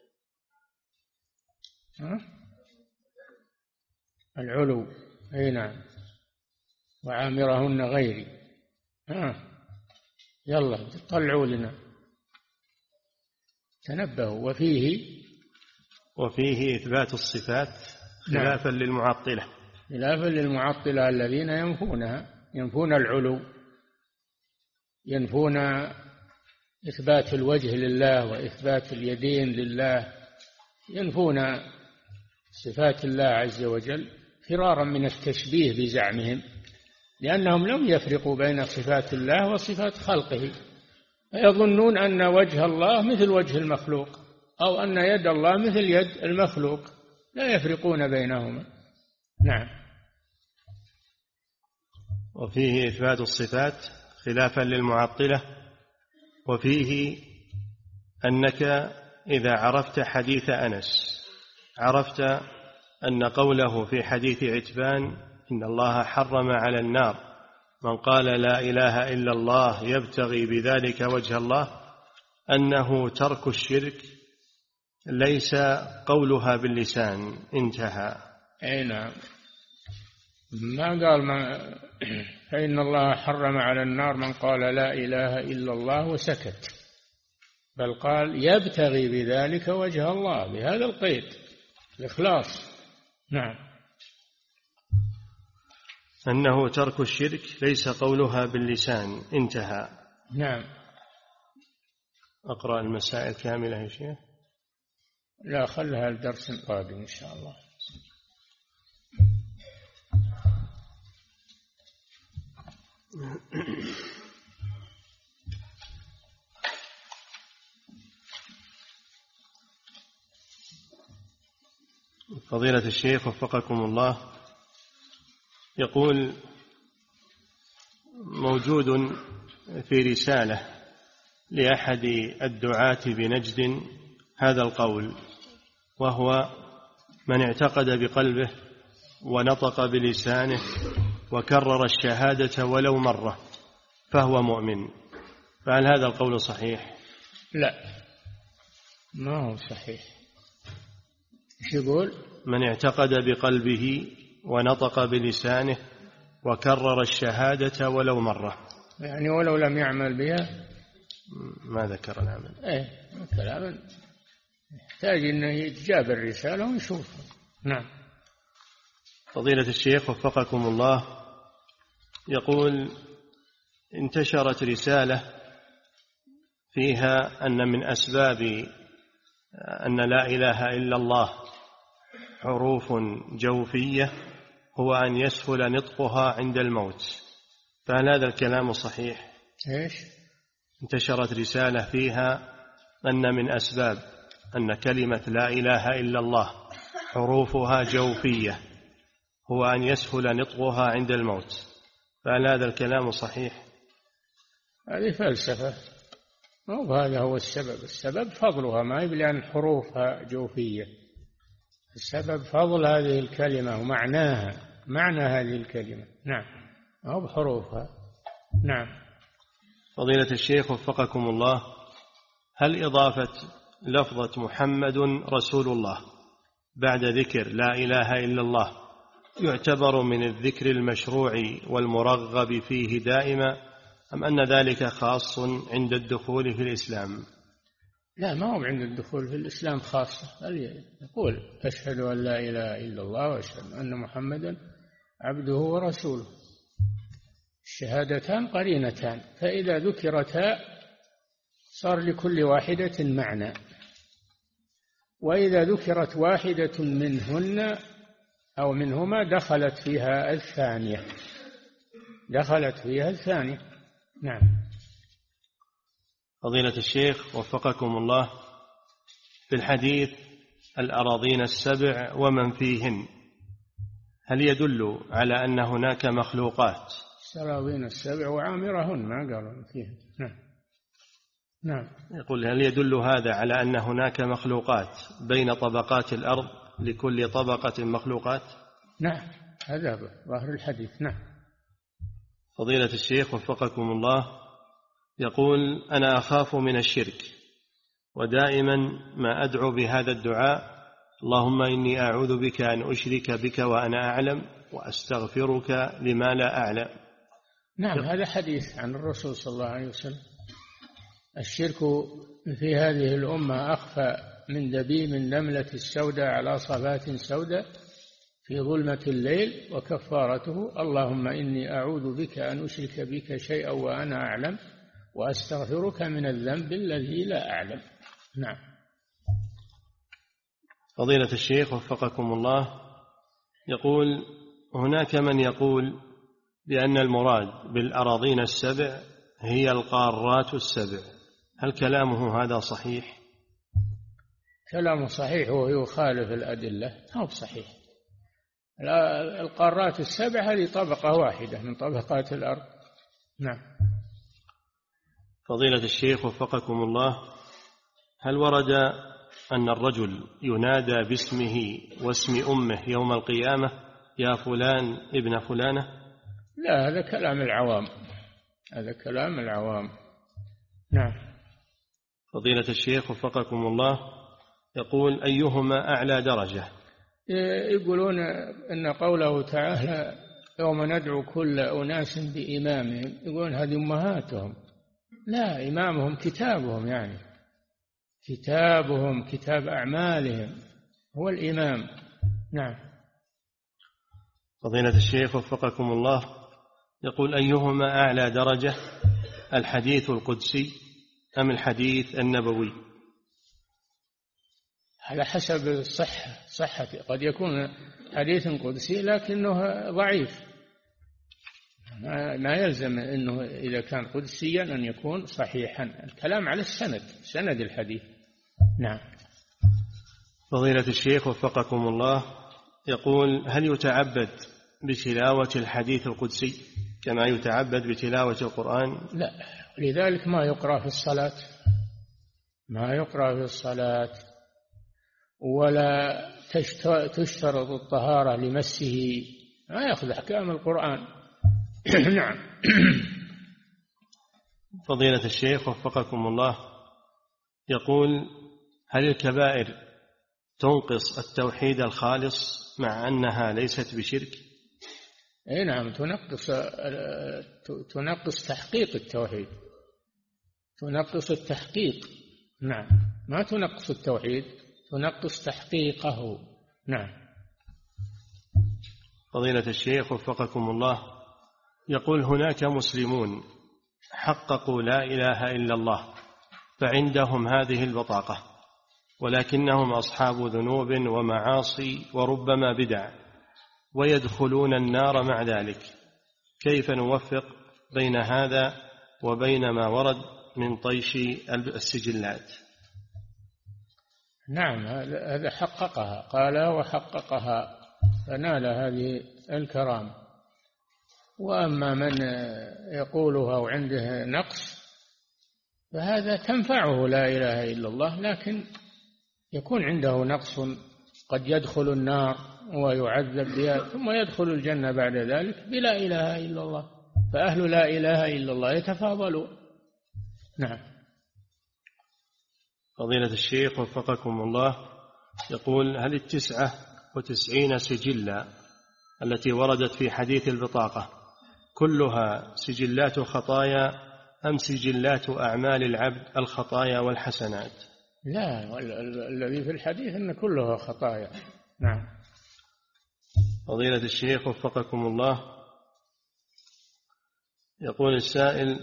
العلو. أي نعم. وعامرهن غيري. يلا طلعوا لنا، تنبهوا. وفيه إثبات الصفات خلافا للمعطلة. خلافا للمعطلة الذين ينفون العلو، ينفون إثبات الوجه لله وإثبات اليدين لله، ينفون صفات الله عز وجل فرارا من التشبيه بزعمهم، لأنهم لم يفرقوا بين صفات الله وصفات خلقه، فيظنون أن وجه الله مثل وجه المخلوق، أو أن يد الله مثل يد المخلوق، لا يفرقون بينهما. نعم. وفيه إثبات الصفات خلافا للمعطلة. وفيه أنك إذا عرفت حديث أنس عرفت أن قوله في حديث عتبان إن الله حرم على النار من قال لا إله إلا الله يبتغي بذلك وجه الله، أنه ترك الشرك ليس قولها باللسان. انتهى. أي نعم. ما قال فإن الله حرم على النار من قال لا إله إلا الله وسكت، بل قال يبتغي بذلك وجه الله، بهذا القيد، الإخلاص. نعم. أنه ترك الشرك ليس قولها باللسان. انتهى. نعم. أقرأ المسائل كاملة يا شيخ؟ لا، خلها الدرس القادم إن شاء الله. فضيلة الشيخ وفقكم الله، يقول موجود في رسالة لأحد الدعاة بنجد هذا القول، وهو من اعتقد بقلبه ونطق بلسانه وكرر الشهادة ولو مرة فهو مؤمن، فهل هذا القول صحيح؟ لا، ما هو صحيح. ايش يقول؟ من اعتقد بقلبه ونطق بلسانه وكرر الشهادة ولو مرة، يعني ولو لم يعمل بها. ما ذكر العمل. كلام يحتاج أنه يتجاب الرسالة ونشوفها. نعم. فضيلة الشيخ وفقكم الله، يقول انتشرت رسالة فيها أن من أسباب أن لا إله إلا الله حروف جوفية هو أن يسهل نطقها عند الموت، فهل هذا الكلام صحيح؟ إيش؟ انتشرت رسالة فيها أن من أسباب أن كلمة لا إله إلا الله حروفها جوفية هو أن يسهل نطقها عند الموت، فهل هذا الكلام صحيح؟ هذه فلسفة، وهذا هو السبب. السبب فضلها، ما يبلي أن حروفها جوفية. السبب فضل هذه الكلمة ومعناها، معنى هذه الكلمة. نعم، أو بحروفها. نعم. فضيلة الشيخ وفقكم الله، هل إضافة لفظة محمد رسول الله بعد ذكر لا إله إلا الله يعتبر من الذكر المشروع والمرغب فيه دائما، أم أن ذلك خاص عند الدخول في الإسلام؟ لا، ما هو عند الدخول في الإسلام خاصة، بل يقول أشهد أن لا إله إلا الله وأشهد أن محمدا عبده ورسوله. الشهادتان قرينتان، فإذا ذكرتا صار لكل واحدة معنى، وإذا ذكرت واحدة منهن أو منهما دخلت فيها الثانية. نعم. فضيلة الشيخ وفقكم الله، في الحديث الأراضين السبع ومن فيهن، هل يدل على أن هناك مخلوقات؟ الأراضين السبع وعامرهن، ما قالوا فيهن. نعم. يقول هل يدل هذا على أن هناك مخلوقات بين طبقات الأرض، لكل طبقة مخلوقات؟ نعم، هذا ظاهر الحديث. نعم. فضيلة الشيخ وفقكم الله، يقول أنا أخاف من الشرك، ودائما ما أدعو بهذا الدعاء: اللهم إني أعوذ بك أن أشرك بك وأنا أعلم، وأستغفرك لما لا أعلم. نعم، هذا حديث عن الرسول صلى الله عليه وسلم. الشرك في هذه الأمة أخفى من دبيب النملة السوداء على صفات سوداء في ظلمة الليل، وكفارته اللهم إني أعوذ بك أن أشرك بك شيئا وأنا أعلم، وأستغفرك من الذنب الذي لا أعلم. نعم. فضيلة الشيخ وفقكم الله، يقول هناك من يقول بأن المراد بالأراضين السبع هي القارات السبع، هل كلامه هذا صحيح؟ كلامه صحيح، وهو يخالف الأدلة، هو صحيح. القارات السبع هذه طبقة واحدة من طبقات الأرض. نعم. فضيلة الشيخ وفقكم الله، هل ورد أن الرجل ينادى باسمه واسم أمه يوم القيامة يا فلان ابن فلانة؟ لا، هذا كلام العوام. نعم. فضيلة الشيخ وفقكم الله، يقول أيهما أعلى درجة؟ يقولون أن قوله تعالى يوم ندعو كل أناس بإمامهم، يقولون هذه أمهاتهم. لا، إمامهم كتابهم، يعني كتابهم، كتاب أعمالهم هو الإمام. نعم. فضيلة الشيخ وفقكم الله، يقول أيهما أعلى درجة، الحديث القدسي أم الحديث النبوي؟ على حسب صحة قد يكون حديث قدسي لكنه ضعيف، ما يلزم أنه إذا كان قدسيا أن يكون صحيحا. الكلام على سند الحديث. نعم. فضيلة الشيخ وفقكم الله، يقول هل يتعبد بتلاوة الحديث القدسي كما يتعبد بتلاوة القرآن؟ لا، لذلك ما يقرأ في الصلاة، ولا تشترط الطهارة لمسه، ما يأخذ أحكام القرآن. نعم. فضيلة الشيخ وفقكم الله، يقول هل الكبائر تنقص التوحيد الخالص مع أنها ليست بشرك؟ أي نعم، تنقص تحقيق التوحيد، تنقص التحقيق. نعم، ما تنقص التوحيد، تنقص تحقيقه. نعم. فضيلة الشيخ وفقكم الله، يقول هناك مسلمون حققوا لا إله إلا الله فعندهم هذه البطاقة، ولكنهم أصحاب ذنوب ومعاصي وربما بدع، ويدخلون النار مع ذلك، كيف نوفق بين هذا وبين ما ورد من طيش السجلات؟ نعم، هذا حققها، قال وحققها فنال هذه الكرامة. وأما من يقولها وعنده نقص فهذا تنفعه لا إله إلا الله، لكن يكون عنده نقص، قد يدخل النار ويعذب بها ثم يدخل الجنة بعد ذلك بلا إله إلا الله، فأهل لا إله إلا الله يتفاضلون. نعم. فضيلة الشيخ وفقكم الله، يقول هل 99 سجلا التي وردت في حديث البطاقة كلها سجلات خطايا أم سجلات أعمال العبد الخطايا والحسنات؟ لا، الذي في الحديث أن كلها خطايا. نعم. فضيلة الشيخ وفقكم الله، يقول السائل: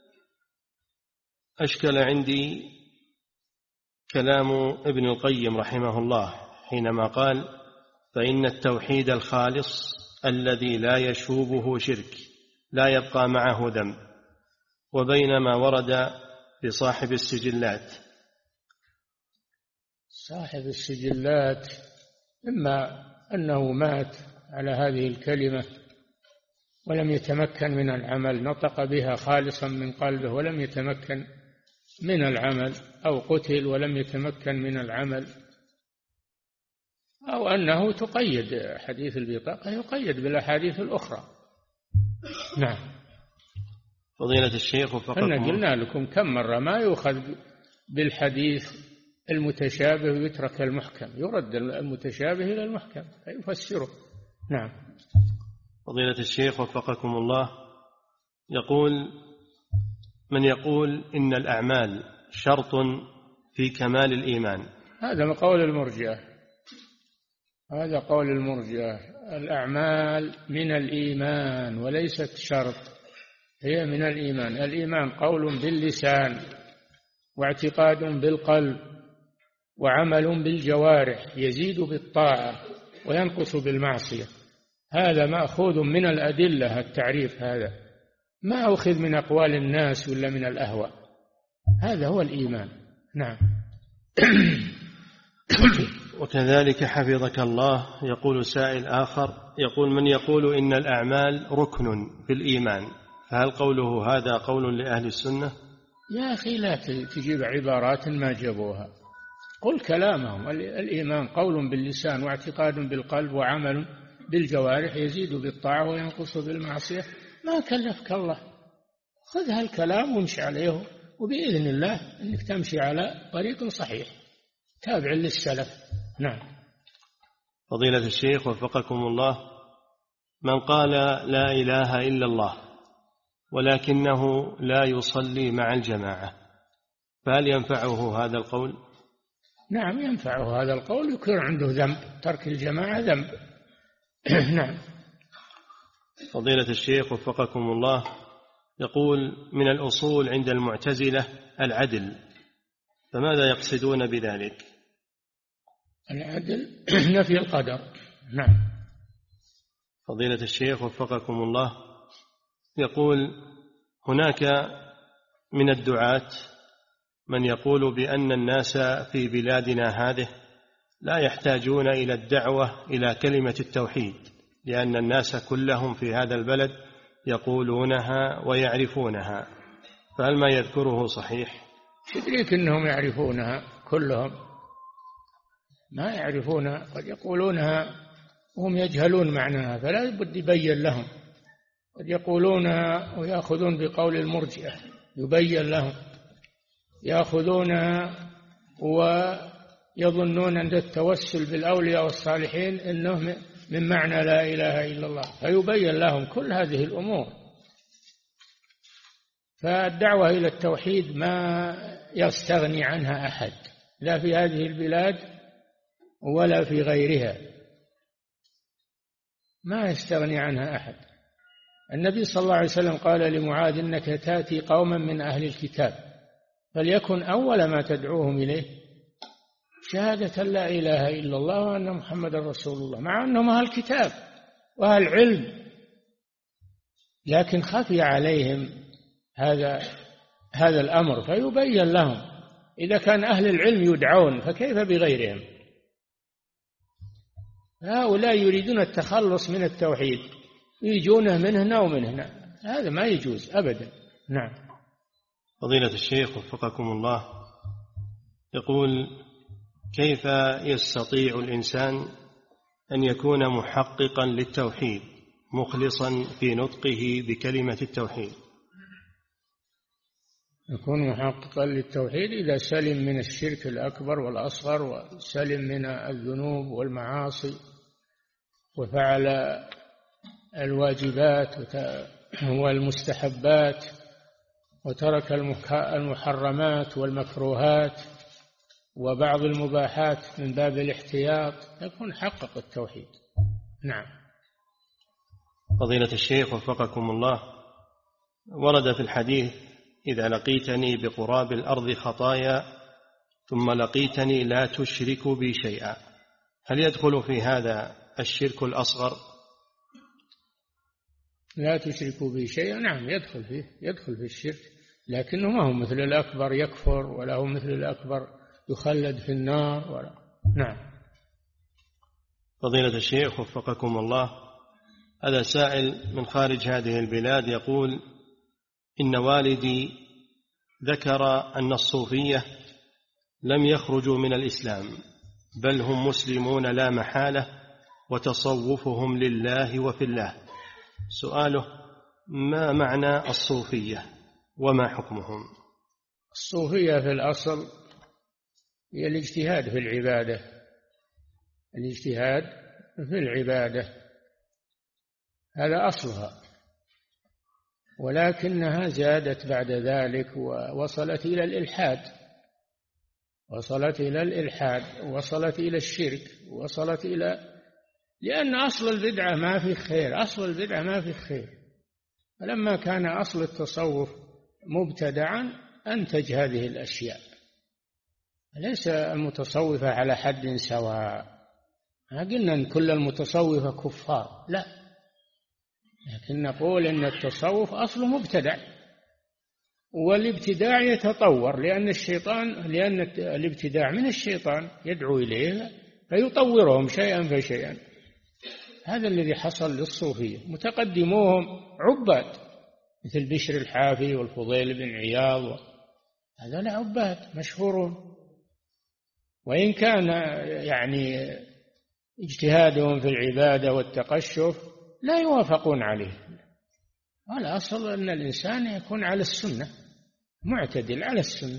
أشكل عندي كلام ابن القيم رحمه الله حينما قال: فإن التوحيد الخالص الذي لا يشوبه شرك لا يبقى معه ذنب، وبينما ورد بصاحب السجلات. صاحب السجلات إما أنه مات على هذه الكلمة ولم يتمكن من العمل، نطق بها خالصا من قلبه ولم يتمكن من العمل، أو قتل ولم يتمكن من العمل، أو أنه تقيد حديث البطاقة، يقيد بالأحاديث الأخرى. نعم. فضيلة الشيخ وفقكم، أنا قلنا لكم كم مرة ما يؤخذ بالحديث المتشابه ويترك المحكم، يرد المتشابه إلى المحكم فيفسره. نعم. فضيلة الشيخ وفقكم الله، يقول: من يقول إن الأعمال شرط في كمال الإيمان. هذا قول المرجئة، هذا قول المرجئة. الأعمال من الإيمان وليست شرط، هي من الإيمان. الإيمان قول باللسان واعتقاد بالقلب وعمل بالجوارح، يزيد بالطاعة وينقص بالمعصية. هذا مأخوذ من الأدلة، التعريف هذا ما أخذ من أقوال الناس ولا من الأهواء، هذا هو الإيمان. نعم. وكذلك حفظك الله يقول سائل آخر، يقول: من يقول إن الأعمال ركن في الإيمان، فهل قوله هذا قول لأهل السنة؟ يا أخي لا تجيب عبارات ما جابوها، قل كلامهم. الإيمان قول باللسان واعتقاد بالقلب وعمل بالجوارح، يزيد بالطاعة وينقص بالمعصية. ما كلفك الله، خذ هالكلام وامشي عليه، وبإذن الله أنك تمشي على طريق صحيح تابع للسلف. نعم. فضيلة الشيخ وفقكم الله، من قال لا إله إلا الله ولكنه لا يصلي مع الجماعة، فهل ينفعه هذا القول؟ نعم ينفعه هذا القول، يكون عنده ذنب، ترك الجماعة ذنب. نعم. فضيلة الشيخ وفقكم الله، يقول: من الأصول عند المعتزلة العدل، فماذا يقصدون بذلك؟ العدل نفي القدر. نعم. فضيلة الشيخ وفقكم الله، يقول: هناك من الدعاة من يقول بأن الناس في بلادنا هذه لا يحتاجون إلى الدعوة إلى كلمة التوحيد، لأن الناس كلهم في هذا البلد يقولونها ويعرفونها، فهل ما يذكره صحيح؟ تدريك أنهم يعرفونها كلهم؟ ما يعرفونها، قد يقولونها وهم يجهلون معناها، فلا بد يبين لهم. قد يقولونها ويأخذون بقول المرجئة، يبين لهم. يأخذونها ويظنون أن التوسل بالأولياء والصالحين إنه من معنى لا إله إلا الله، فيبين لهم كل هذه الأمور. فالدعوة إلى التوحيد ما يستغني عنها أحد، لا في هذه البلاد ولا في غيرها، ما يستغني عنها أحد. النبي صلى الله عليه وسلم قال لمعاذ: إنك تأتي قوما من أهل الكتاب، فليكن أول ما تدعوهم إليه شهادة لا إله إلا الله وأن محمد رسول الله، مع أنهم أهل الكتاب وأهل علم، لكن خفي عليهم هذا الأمر، فيبين لهم. إذا كان أهل العلم يدعون فكيف بغيرهم؟ هؤلاء يريدون التخلص من التوحيد، يجونه من هنا ومن هنا، هذا ما يجوز أبدا. نعم. فضيلة الشيخ وفقكم الله، يقول: كيف يستطيع الإنسان أن يكون محققا للتوحيد مخلصا في نطقه بكلمة التوحيد؟ يكون محققا للتوحيد إذا سلم من الشرك الأكبر والأصغر، وسلم من الذنوب والمعاصي، وفعل الواجبات والمستحبات، وترك المحرمات والمكروهات، وبعض المباحات من باب الاحتياط يكون حقق التوحيد. نعم. فضيلة الشيخ وفقكم الله، ورد في الحديث: إذا لقيتني بقراب الأرض خطايا ثم لقيتني لا تشرك بي شيئا، هل يدخل في هذا الشرك الأصغر؟ لا تشرك بي شيئا، نعم يدخل في الشرك، لكنه ما هو مثل الأكبر يكفر، ولا هو مثل الأكبر يخلد في النار ولا. نعم. فضيلة الشيخ وفقكم الله، هذا سائل من خارج هذه البلاد يقول: إن والدي ذكر أن الصوفية لم يخرجوا من الإسلام، بل هم مسلمون لا محالة، وتصوفهم لله وفي الله. سؤاله: ما معنى الصوفية وما حكمهم؟ الصوفية في الأصل هي الاجتهاد في العبادة، الاجتهاد في العبادة هذا أصلها، ولكنها زادت بعد ذلك ووصلت إلى الإلحاد، وصلت إلى الشرك، وصلت إلى، لأن أصل البدعة ما في خير، أصل البدعة ما في خير. فلما كان أصل التصوف مبتدعا أنتج هذه الأشياء. ليس المتصوفة على حد سواء، ما قلنا أن كل المتصوفة كفار، لا، لكن نقول أن التصوف أصله مبتدع، والابتداع يتطور، لأن الابتداع من الشيطان يدعو إليه فيطورهم شيئا فشيئا. هذا الذي حصل للصوفية. متقدموهم عباد مثل بشر الحافي والفضيل بن عياض، هذول عباد مشهورون، وإن كان يعني اجتهادهم في العبادة والتقشف لا يوافقون عليه. والأصل أن الإنسان يكون على السنة، معتدل على السنة.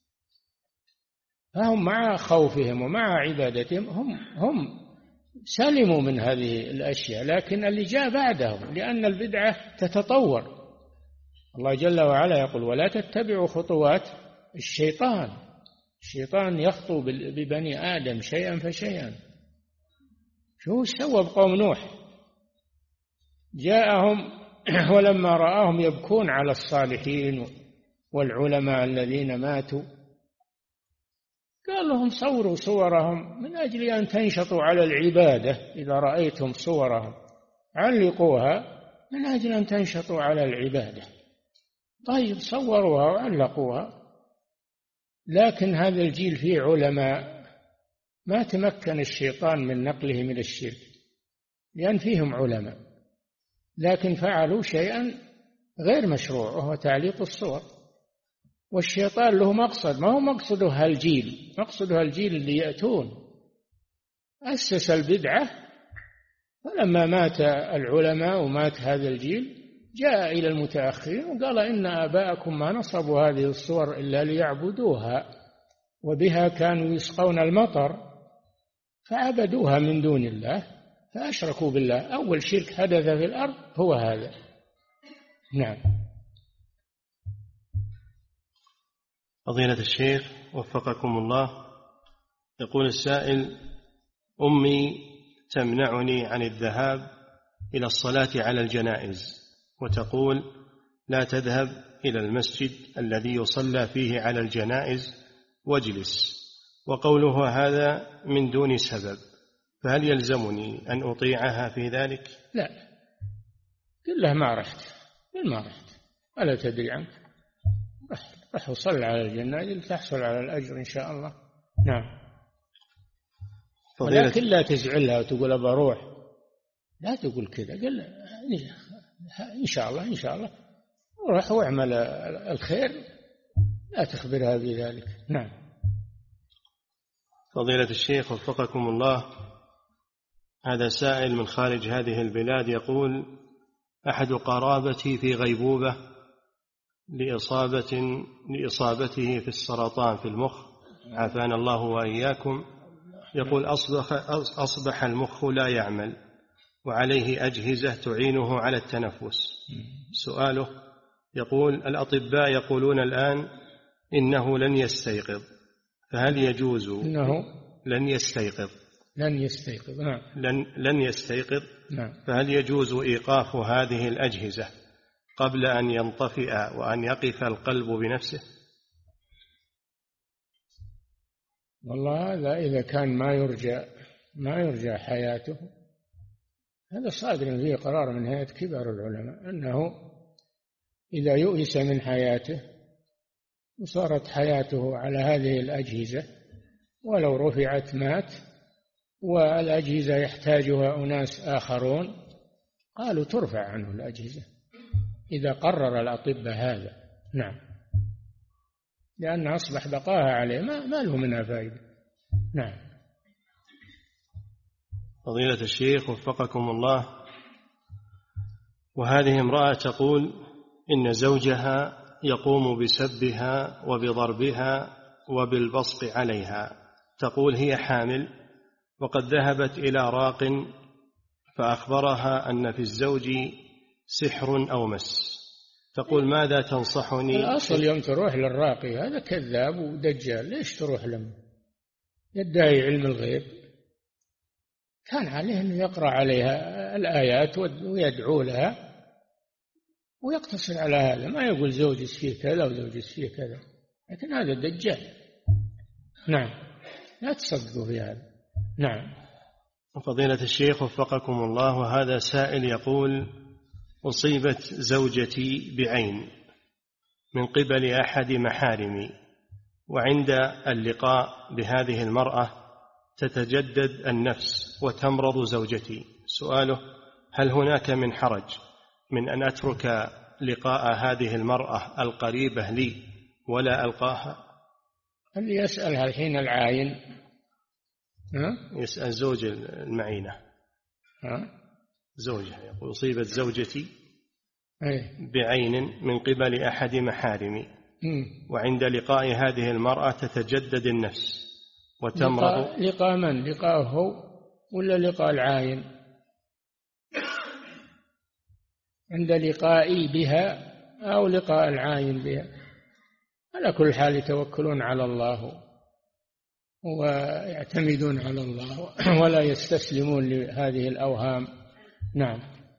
فهم مع خوفهم ومع عبادتهم هم سلموا من هذه الأشياء، لكن اللي جاء بعدهم، لأن البدعة تتطور. الله جل وعلا يقول: ولا تتبعوا خطوات الشيطان يخطو ببني آدم شيئا فشيئا. شو سوى بقوم نوح؟ جاءهم ولما رآهم يبكون على الصالحين والعلماء الذين ماتوا، قال لهم: صوروا صورهم من أجل أن تنشطوا على العبادة. إذا رأيتم صورهم علقوها من أجل أن تنشطوا على العبادة. طيب، صوروها وعلقوها، لكن هذا الجيل فيه علماء ما تمكن الشيطان من نقله من الشرك، لأن فيهم علماء، لكن فعلوا شيئا غير مشروع، وهو تعليق الصور. والشيطان له مقصد، ما هو مقصده هالجيل، مقصده هالجيل اللي يأتون. أسس البدعة، فلما مات العلماء ومات هذا الجيل جاء إلى المتأخرين وقال: إن آباءكم ما نصبوا هذه الصور إلا ليعبدوها، وبها كانوا يسقون المطر، فعبدوها من دون الله فأشركوا بالله. أول شرك حدث في الأرض هو هذا. نعم. فضيلة الشيخ وفقكم الله، يقول السائل: أمي تمنعني عن الذهاب إلى الصلاة على الجنائز، وتقول: لا تذهب إلى المسجد الذي يصلى فيه على الجنائز واجلس، وقولها هذا من دون سبب، فهل يلزمني أن أطيعها في ذلك؟ لا، قل له ما رحت، ألا تدري عنك، رح وصل على الجنائز لتحصل على الأجر إن شاء الله. نعم. ولكن لا تزعلها وتقول أبى أروح، لا تقول كذا، قل إن شاء الله روح واعمل الخير، لا تخبرها بذلك. نعم. فضيلة الشيخ وفقكم الله، هذا سائل من خارج هذه البلاد يقول: أحد قرابتي في غيبوبة لإصابته في السرطان في المخ، عافانا الله وإياكم. يقول: أصبح المخ لا يعمل وعليه أجهزة تعينه على التنفس. سؤاله: يقول: الأطباء يقولون الآن إنه لن يستيقظ، فهل يجوز إنه لن يستيقظ نعم. لن يستيقظ نعم. فهل يجوز إيقاف هذه الأجهزة قبل أن ينطفئ وأن يقف القلب بنفسه؟ والله هذا إذا كان ما يرجى حياته، هذا صادر فيه قرار من هيئة كبار العلماء أنه إذا يؤس من حياته وصارت حياته على هذه الأجهزة ولو رفعت مات، والأجهزة يحتاجها أناس آخرون، قالوا ترفع عنه الأجهزة إذا قرر الأطباء هذا. نعم، لأن أصبح بقاها عليه ما له منها فائدة. نعم. فضيلة الشيخ وفقكم الله، وهذه امرأة تقول إن زوجها يقوم بسبها وبضربها وبالبصق عليها، تقول هي حامل وقد ذهبت إلى راق فأخبرها أن في الزوج سحر أو مس، تقول ماذا تنصحني؟ الأصل يوم تروح للراقي هذا كذاب ودجال، ليش تروح له؟ يدعي علم الغيب، كان عليه أن يقرأ عليها الآيات ويدعو لها ويقتصر على هذا، ما يقول زوجي فيه كذا وزوجي فيه كذا، لكن هذا دجال. نعم، لا تصدقوا في هذا. نعم. فضيلة الشيخ وفقكم الله، وهذا سائل يقول أصيبت زوجتي بعين من قبل أحد محارمي، وعند اللقاء بهذه المرأة تتجدد النفس وتمرض زوجتي، سؤاله هل هناك من حرج من أن أترك لقاء هذه المرأة القريبة لي ولا ألقاها؟ اللي يسألها الحين العاين، يسأل زوج المعينة، زوجها يقول أصيبت زوجتي بعين من قبل أحد محارمي، وعند لقاء هذه المرأة تتجدد النفس وتمرض. لقاء من؟ لقاءه هو ولا لقاء العاين؟ عند لقائي بها أو لقاء العاين بها، على كل حال يتوكلون على الله ويعتمدون على الله ولا يستسلمون لهذه الأوهام. نعم.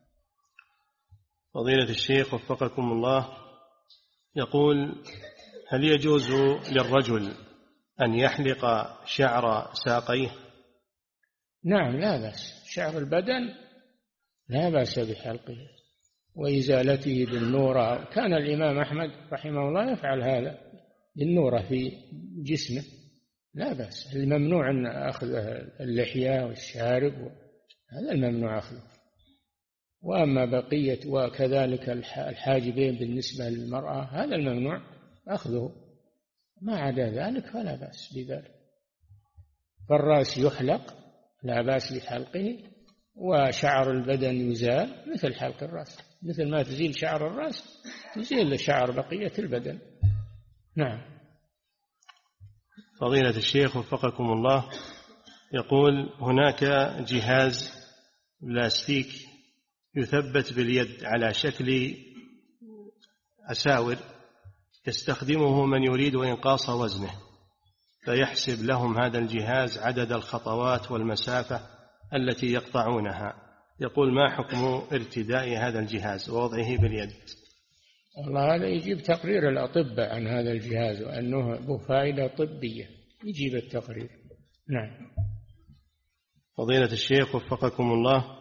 فضيلة الشيخ وفقكم الله، يقول هل يجوز للرجل أن يحلق شعر ساقيه؟ نعم، لا بأس، شعر البدن لا بأس بحلقه وإزالته بالنورة، كان الإمام أحمد رحمه الله يفعل هذا بالنورة في جسمه، لا بأس. الممنوع أن أخذ اللحية والشارب، هذا الممنوع أخذه، وأما بقية وكذلك الحاجبين بالنسبة للمرأة هذا الممنوع أخذه، ما عدا ذلك فلا بأس بذلك. فالرأس يحلق لا بأس بحلقه، وشعر البدن يزال مثل حلق الرأس، مثل ما تزيل شعر الرأس تزيل شعر بقية البدن. نعم. فضيلة الشيخ وفقكم الله، يقول هناك جهاز بلاستيك يثبت باليد على شكل أساور يستخدمه من يريد إنقاص وزنه، فيحسب لهم هذا الجهاز عدد الخطوات والمسافة التي يقطعونها، يقول ما حكم ارتداء هذا الجهاز ووضعه باليد؟ والله هذا يجيب تقرير الأطباء عن هذا الجهاز وأنه له فائدة طبية، يجيب التقرير. نعم. فضيلة الشيخ وفقكم الله،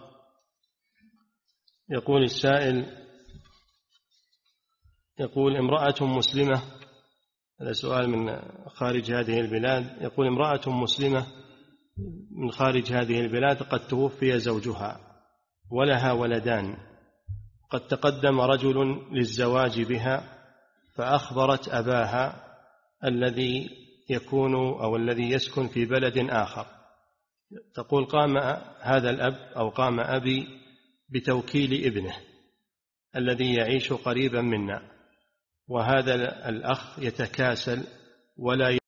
يقول السائل، يقول امرأة مسلمة، هذا سؤال من خارج هذه البلاد، يقول امرأة مسلمة من خارج هذه البلاد قد توفي زوجها ولها ولدان، قد تقدم رجل للزواج بها فأخبرت أباها الذي يكون أو الذي يسكن في بلد آخر، تقول قام هذا الأب أو قام أبي بتوكيل ابنه الذي يعيش قريبا منا، وهذا الأخ يتكاسل ولا